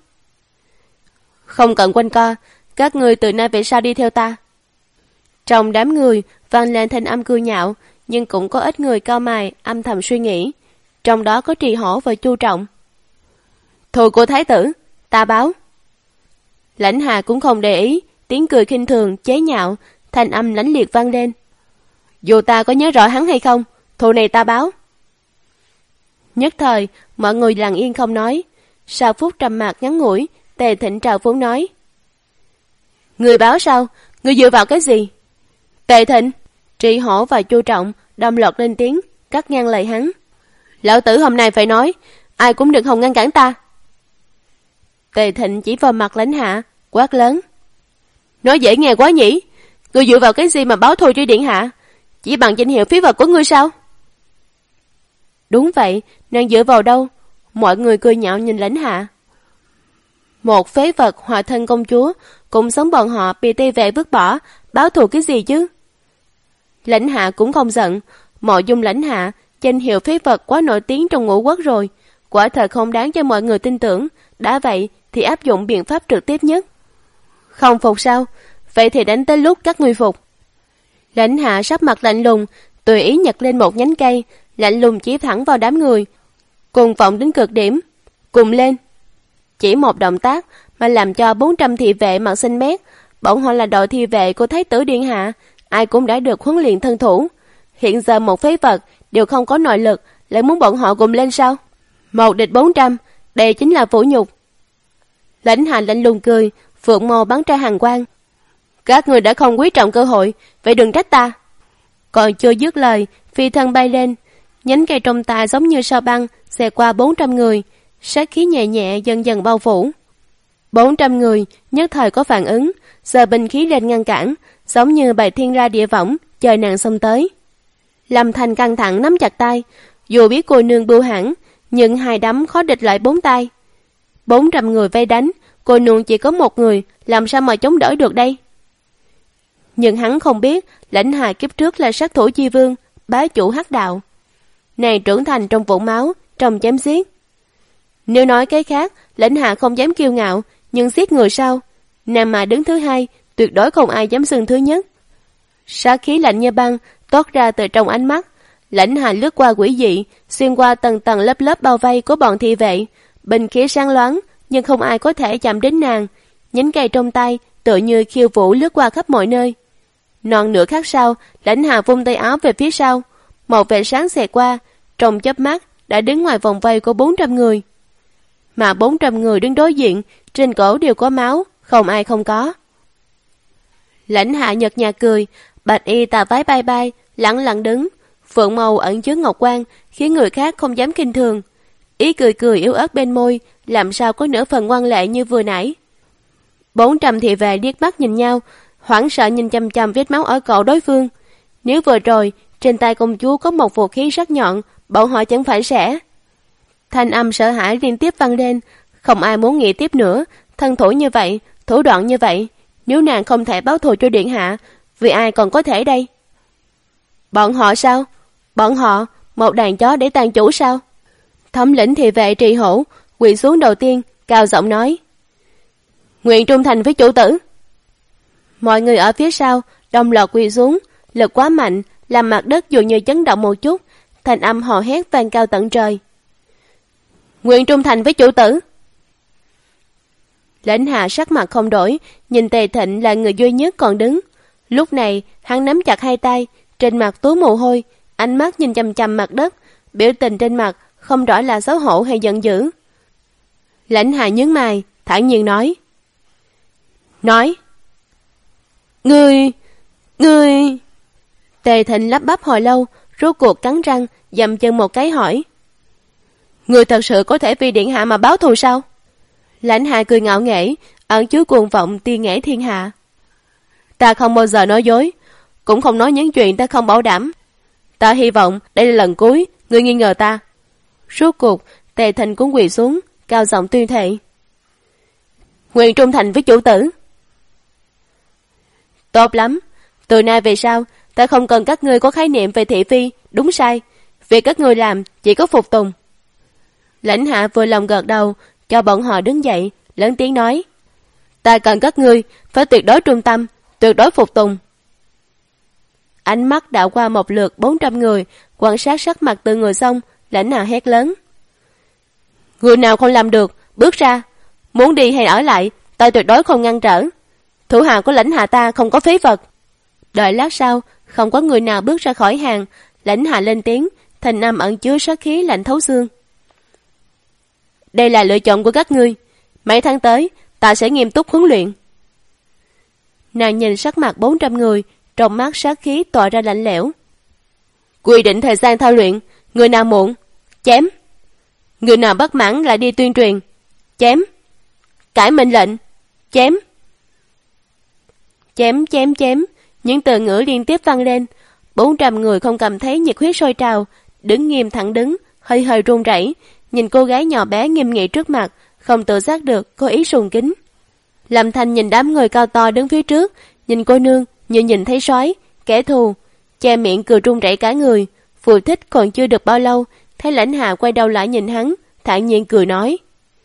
không cần quanh co, các người từ nay về sau đi theo ta. Trong đám người vang lên thanh âm cười nhạo, nhưng cũng có ít người cau mày âm thầm suy nghĩ, trong đó có Trì Hổ và Chu Trọng. Thù của thái tử, ta báo. Lãnh Hà cũng không để ý, tiếng cười khinh thường chế nhạo, thanh âm lãnh liệt vang lên. Dù ta có nhớ rõ hắn hay không, thù này ta báo. Nhất thời mọi người lặng yên không nói. Sau phút trầm mặc ngắn ngủi, Tề Thịnh trào phúng nói: người báo sao? Người dựa vào cái gì? Tề Thịnh! Trì Hổ và Chu Trọng đồng loạt lên tiếng, cắt ngang lời hắn. Lão tử hôm nay phải nói, ai cũng đừng hòng ngăn cản ta. Tề Thịnh chỉ vào mặt Lãnh Hạ, quát lớn: nói dễ nghe quá nhỉ? Ngươi dựa vào cái gì mà báo thù cho điện hạ? Chỉ bằng danh hiệu phế vật của ngươi sao? Đúng vậy, nàng dựa vào đâu? Mọi người cười nhạo nhìn Lãnh Hạ. Một phế vật hòa thân công chúa, cùng sống bọn họ bị Tây Vệ vứt bỏ, báo thù cái gì chứ? Lãnh Hạ cũng không giận, mộ dung Lãnh Hạ, danh hiệu phế vật quá nổi tiếng trong ngũ quốc rồi, quả thật không đáng cho mọi người tin tưởng. Đã vậy thì áp dụng biện pháp trực tiếp nhất. Không phục sao? Vậy thì đánh tới lúc các ngươi phục. Lãnh Hạ sắc mặt lạnh lùng, tùy ý nhặt lên một nhánh cây, lạnh lùng chỉ thẳng vào đám người, cuồng vọng đến cực điểm. Cùng lên! Chỉ một động tác mà làm cho 400 thị vệ mặt xanh mét. Bọn họ là đội thị vệ của Thái tử điện hạ, ai cũng đã được huấn luyện thân thủ. Hiện giờ một phế vật đều không có nội lực, lại muốn bọn họ cùng lên sao? Một địch 400, đây chính là vũ nhục. Lãnh Hạ lạnh lùng cười, phượng mâu bắn ra hàn quang. Các người đã không quý trọng cơ hội, vậy đừng trách ta. Còn chưa dứt lời, phi thân bay lên, nhánh cây trong tay giống như sao băng xẹt qua 400 người, sát khí nhẹ nhẹ dần dần bao phủ. 400 người nhất thời có phản ứng, giơ binh khí lên ngăn cản, giống như bầy thiên la địa võng chờ nàng xông tới. Lâm Thành căng thẳng nắm chặt tay, dù biết cô nương bưu hãn, nhưng hai đấm khó địch lại 4 tay. 400 người vây đánh, cô nương chỉ có một người, làm sao mà chống đỡ được đây? Nhưng hắn không biết, Lãnh Hạ kiếp trước là sát thủ chi vương, bá chủ hắc đạo. Này trưởng thành trong vũng máu, trong chém giết. Nếu nói cái khác, Lãnh Hạ không dám kiêu ngạo, nhưng giết người sao? Nàng mà đứng thứ hai, tuyệt đối không ai dám xưng thứ nhất. Sát khí lạnh như băng toát ra từ trong ánh mắt. Lãnh Hạ lướt qua quỷ dị, xuyên qua tầng tầng lớp lớp bao vây của bọn thị vệ, binh khí sáng loáng, nhưng không ai có thể chạm đến nàng. Nhánh cây trong tay tựa như khiêu vũ lướt qua khắp mọi nơi. Non nửa khắc sau, Lãnh Hạ vung tay áo về phía sau, một vệt sáng xẹt qua, trong chớp mắt đã đứng ngoài vòng vây của 400 người. Mà 400 người đứng đối diện, trên cổ đều có máu, không ai không có. Lãnh Hạ nhợt nhạt cười, bạch y tà váy bay bay, lẳng lặng đứng, phượng màu ẩn chứa ngọc quang, khiến người khác không dám kinh thường. Ý cười cười yếu ớt bên môi, làm sao có nửa phần ngoan lệ như vừa nãy. 400 thị vệ liếc mắt nhìn nhau, hoảng sợ nhìn chăm chăm vết máu ở cổ đối phương. Nếu vừa rồi trên tay công chúa có một vũ khí sắc nhọn, bọn họ chẳng phải sẽ. Thanh âm sợ hãi liên tiếp vang lên, không ai muốn nghĩ tiếp nữa. Thân thủ như vậy, thủ đoạn như vậy, nếu nàng không thể báo thù cho điện hạ, vì ai còn có thể đây? Bọn họ sao? Bọn họ, một đàn chó để tàn chủ sao? Thống lĩnh thị vệ Trì Hổ quỳ xuống đầu tiên, cao giọng nói: nguyện trung thành với chủ tử. Mọi người ở phía sau đồng loạt quỳ xuống, lực quá mạnh làm mặt đất dường như chấn động một chút, thanh âm hò hét vang cao tận trời. Nguyện trung thành với chủ tử. Lãnh Hạ sắc mặt không đổi, nhìn Tề Thịnh là người duy nhất còn đứng. Lúc này hắn nắm chặt hai tay, trên mặt túa mồ hôi, ánh mắt nhìn chằm chằm mặt đất, biểu tình trên mặt không rõ là xấu hổ hay giận dữ. Lãnh Hạ nhướng mày, thản nhiên nói: nói: Ngươi... Tề Thịnh lắp bắp hồi lâu, rốt cuộc cắn răng, dậm chân một cái hỏi: Ngươi thật sự có thể vì điện hạ mà báo thù sao? Lãnh Hạ cười ngạo nghễ, ẩn chứa cuồng vọng tiên nghệ thiên hạ. Ta không bao giờ nói dối, cũng không nói những chuyện ta không bảo đảm. Ta hy vọng đây là lần cuối ngươi nghi ngờ ta. Rốt cuộc, Tề Thịnh cũng quỳ xuống, cao giọng tuyên thệ: Nguyện trung thành với chủ tử. Tốt lắm, từ nay về sau, ta không cần các ngươi có khái niệm về thị phi, đúng sai. Việc các ngươi làm chỉ có phục tùng. Lãnh Hạ vừa lòng gật đầu, cho bọn họ đứng dậy, lớn tiếng nói: Ta cần các ngươi phải tuyệt đối trung tâm, tuyệt đối phục tùng. Ánh mắt đảo qua một lượt 400 người, quan sát sắc mặt từng người xong, Lãnh Hạ hét lớn: Người nào không làm được, bước ra. Muốn đi hay ở lại, ta tuyệt đối không ngăn trở. Thủ hạ của Lãnh Hạ ta không có phế vật. Đợi lát sau, không có người nào bước ra khỏi hàng, Lãnh Hạ lên tiếng, thanh âm ẩn chứa sát khí lạnh thấu xương: Đây là lựa chọn của các ngươi. Mấy tháng tới, ta sẽ nghiêm túc huấn luyện. Nàng nhìn sắc mặt 400 người, trong mắt sát khí tỏa ra lạnh lẽo. Quy định thời gian thao luyện, người nào muộn, chém. Người nào bất mãn lại đi tuyên truyền, chém. Cãi mệnh lệnh, chém. Chém. Những từ ngữ liên tiếp vang lên. 400 người không cảm thấy nhiệt huyết sôi trào, đứng nghiêm thẳng đứng, hơi hơi run rẩy, nhìn cô gái nhỏ bé nghiêm nghị trước mặt, không tự giác được có ý sùng kính. Lâm Thanh nhìn đám người cao to đứng phía trước, nhìn cô nương như nhìn thấy sói, kẻ thù, che miệng cười run rẩy cả người. Phù Thích còn chưa được bao lâu, thấy Lãnh Hạ quay đầu lại nhìn hắn, thản nhiên cười nói: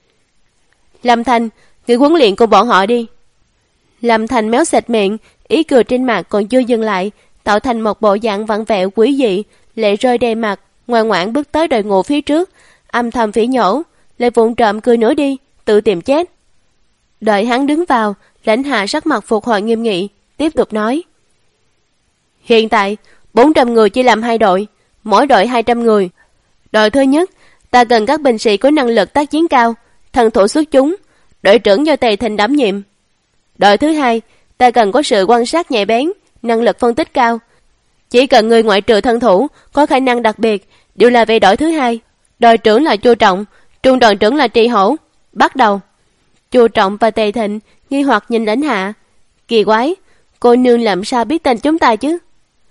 Lâm Thanh, người huấn luyện cùng bọn họ đi. Lâm Thanh méo sệt miệng, ý cười trên mặt còn chưa dừng lại, tạo thành một bộ dạng vặn vẹo quý dị, lệ rơi đầy mặt, ngoan ngoãn bước tới đội ngũ phía trước, âm thầm phỉ nhổ, lại vụng trộm cười nữa đi, tự tìm chết. Đợi hắn đứng vào, Lãnh Hạ sắc mặt phục hồi nghiêm nghị, tiếp tục nói: Hiện tại 400 người chia làm 2 đội, mỗi đội 200 người. Đội thứ nhất, ta cần các binh sĩ có năng lực tác chiến cao, thần thủ xuất chúng, đội trưởng do Tề Thịnh đảm nhiệm. Đội thứ hai, ta cần có sự quan sát nhạy bén, năng lực phân tích cao. Chỉ cần người ngoại trừ thân thủ có khả năng đặc biệt đều là về đội thứ hai. Đội trưởng là Chu Trọng, trung đội trưởng là Trì Hổ. Bắt đầu. Chu Trọng và Tề Thịnh nghi hoặc nhìn Lãnh Hạ. Kỳ quái, cô nương làm sao biết tên chúng ta chứ?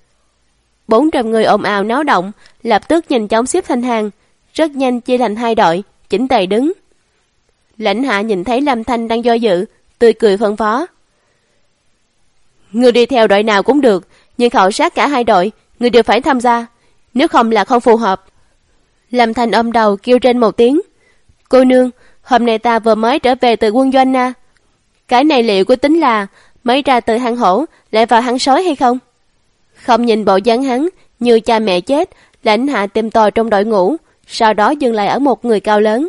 400 người ồn ào náo động, lập tức nhìn chóng xếp thành hàng, rất nhanh chia thành 2 đội, chỉnh tề đứng. Lãnh Hạ nhìn thấy Lâm Thanh đang do dự, tươi cười phân phó: Người đi theo đội nào cũng được, nhưng khảo sát cả 2 đội, người đều phải tham gia, nếu không là không phù hợp. Lâm Thanh ôm đầu kêu trên một tiếng: Cô nương, hôm nay ta vừa mới trở về từ quân doanh na. Cái này liệu có tính là mới ra từ hang hổ lại vào hang sói hay không? Không nhìn bộ dáng hắn như cha mẹ chết, Lãnh Hạ tìm tòi trong đội ngũ, sau đó dừng lại ở một người cao lớn.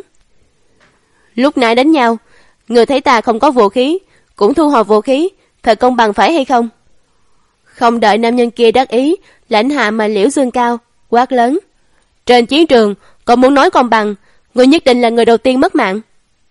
Lúc nãy đánh nhau, người thấy ta không có vũ khí, cũng thu hồi vũ khí, thật công bằng phải hay không? Không đợi nam nhân kia đắc ý, Lãnh Hạ mà liễu dương cao, quát lớn: Trên chiến trường, còn muốn nói công bằng, người nhất định là người đầu tiên mất mạng.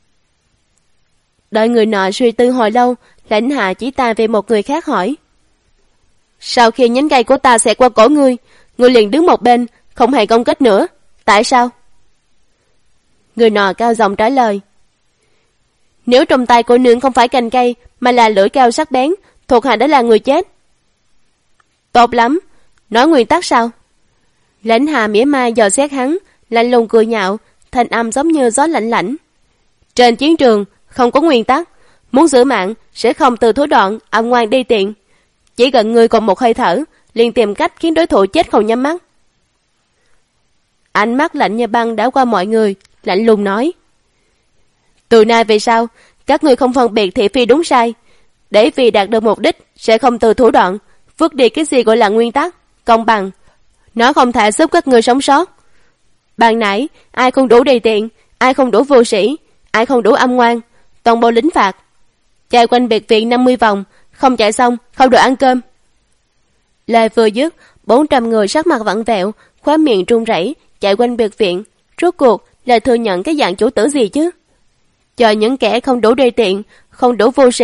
Đợi người nọ suy tư hồi lâu, Lãnh Hạ chỉ tay về một người khác hỏi: Sau khi nhánh cây của ta xẹt qua cổ ngươi liền đứng một bên, không hề công kích nữa, tại sao? Người nọ cao giọng trả lời: Nếu trong tay cô nương không phải cành cây mà là lưỡi cao sắc bén, thuộc hạ đã là người chết. Tốt lắm, nói nguyên tắc sao? Lãnh Hạ mỉa mai dò xét hắn, lạnh lùng cười nhạo, thanh âm giống như gió lạnh lãnh. Trên chiến trường không có nguyên tắc, muốn giữ mạng sẽ không từ thủ đoạn âm ngoan đi tiện. Chỉ cần ngươi còn một hơi thở, liền tìm cách khiến đối thủ chết không nhắm mắt. Ánh mắt lạnh như băng đảo qua mọi người, lạnh lùng nói: Từ nay về sau, các ngươi không phân biệt thị phi đúng sai, để vì đạt được mục đích sẽ không từ thủ đoạn, vứt đi cái gì gọi là nguyên tắc, công bằng. Nó không thể giúp các ngươi sống sót. Ban nãy, ai không đủ đầy tiện, ai không đủ vô sĩ, ai không đủ âm ngoan, toàn bộ lính phạt. Chạy quanh biệt viện 50 vòng, không chạy xong, không được ăn cơm. Lời vừa dứt, 400 người sắc mặt vặn vẹo, khóe miệng run rẩy, chạy quanh biệt viện. Rốt cuộc là thừa nhận cái dạng chủ tử gì chứ? Chờ những kẻ không đủ đầy tiện, không đủ vô sĩ,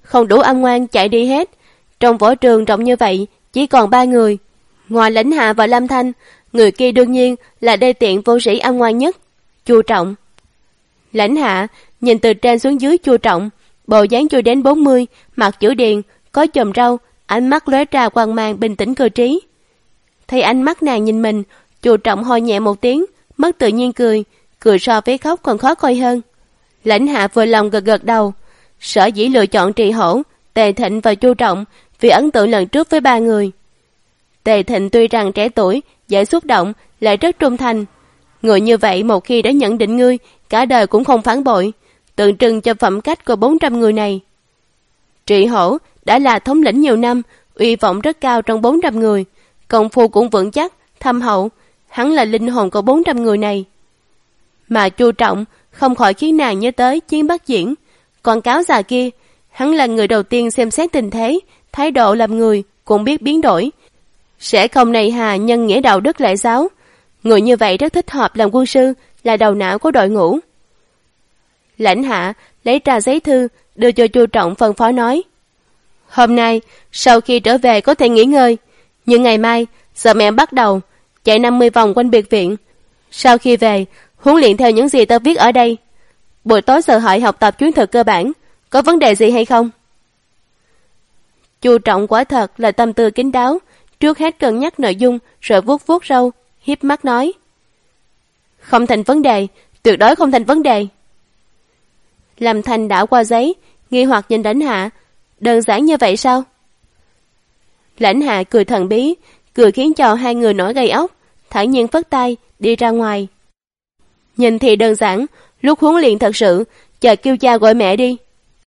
không đủ âm ngoan chạy đi hết. Trong võ trường rộng như vậy chỉ còn 3 người. Ngoài Lãnh Hạ và Lâm Thanh, người kia đương nhiên là đê tiện vô sĩ âm ngoan nhất, Chu Trọng. Lãnh Hạ nhìn từ trên xuống dưới Chu Trọng, bộ dáng chưa đến 40, mặt chữ điền, có chòm râu, ánh mắt lóe ra quang mang bình tĩnh cơ trí. Thấy ánh mắt nàng nhìn mình, Chu Trọng ho nhẹ một tiếng, mất tự nhiên cười so với khóc còn khó coi hơn. Lãnh Hạ vừa lòng gật gật đầu. Sở dĩ lựa chọn Trị Hổ, Tề Thịnh và Chu Trọng vì ấn tượng lần trước với 3 người. Tề Thịnh tuy rằng trẻ tuổi, dễ xúc động, lại rất trung thành. Người như vậy một khi đã nhận định ngươi, cả đời cũng không phản bội, tượng trưng cho phẩm cách của 400 người này. Trị Hổ đã là thống lĩnh nhiều năm, uy vọng rất cao trong 400 người, công phu cũng vững chắc, thâm hậu, hắn là linh hồn của 400 người này. Mà Chu Trọng không khỏi khiến nàng nhớ tới Chiến Bắc Diễn, còn cáo già kia, hắn là người đầu tiên xem xét tình thế, thái độ làm người cũng biết biến đổi, sẽ không nề hà nhân nghĩa đạo đức lễ giáo. Người như vậy rất thích hợp làm quân sư, là đầu não của đội ngũ. Lãnh Hạ lấy ra giấy thư đưa cho Chu Trọng phân phó nói: hôm nay sau khi trở về có thể nghỉ ngơi, nhưng ngày mai giờ mẹ bắt đầu chạy 50 vòng quanh biệt viện. Sau khi về huấn luyện theo những gì ta viết ở đây. Buổi tối giờ hợi học tập chiến thuật cơ bản, có vấn đề gì hay không? Chu Trọng quả thật là tâm tư kín đáo, trước hết cân nhắc nội dung rồi vuốt vuốt râu, hiếp mắt nói: không thành vấn đề, tuyệt đối không thành vấn đề. Lâm Thanh đảo qua giấy, nghi hoặc nhìn Lãnh Hạ: đơn giản như vậy sao? Lãnh Hạ cười thần bí, cười khiến cho hai người nổi gai ốc, thản nhiên phất tay đi ra ngoài. Nhìn thì đơn giản, lúc huấn luyện thật sự, chờ kêu cha gọi mẹ đi.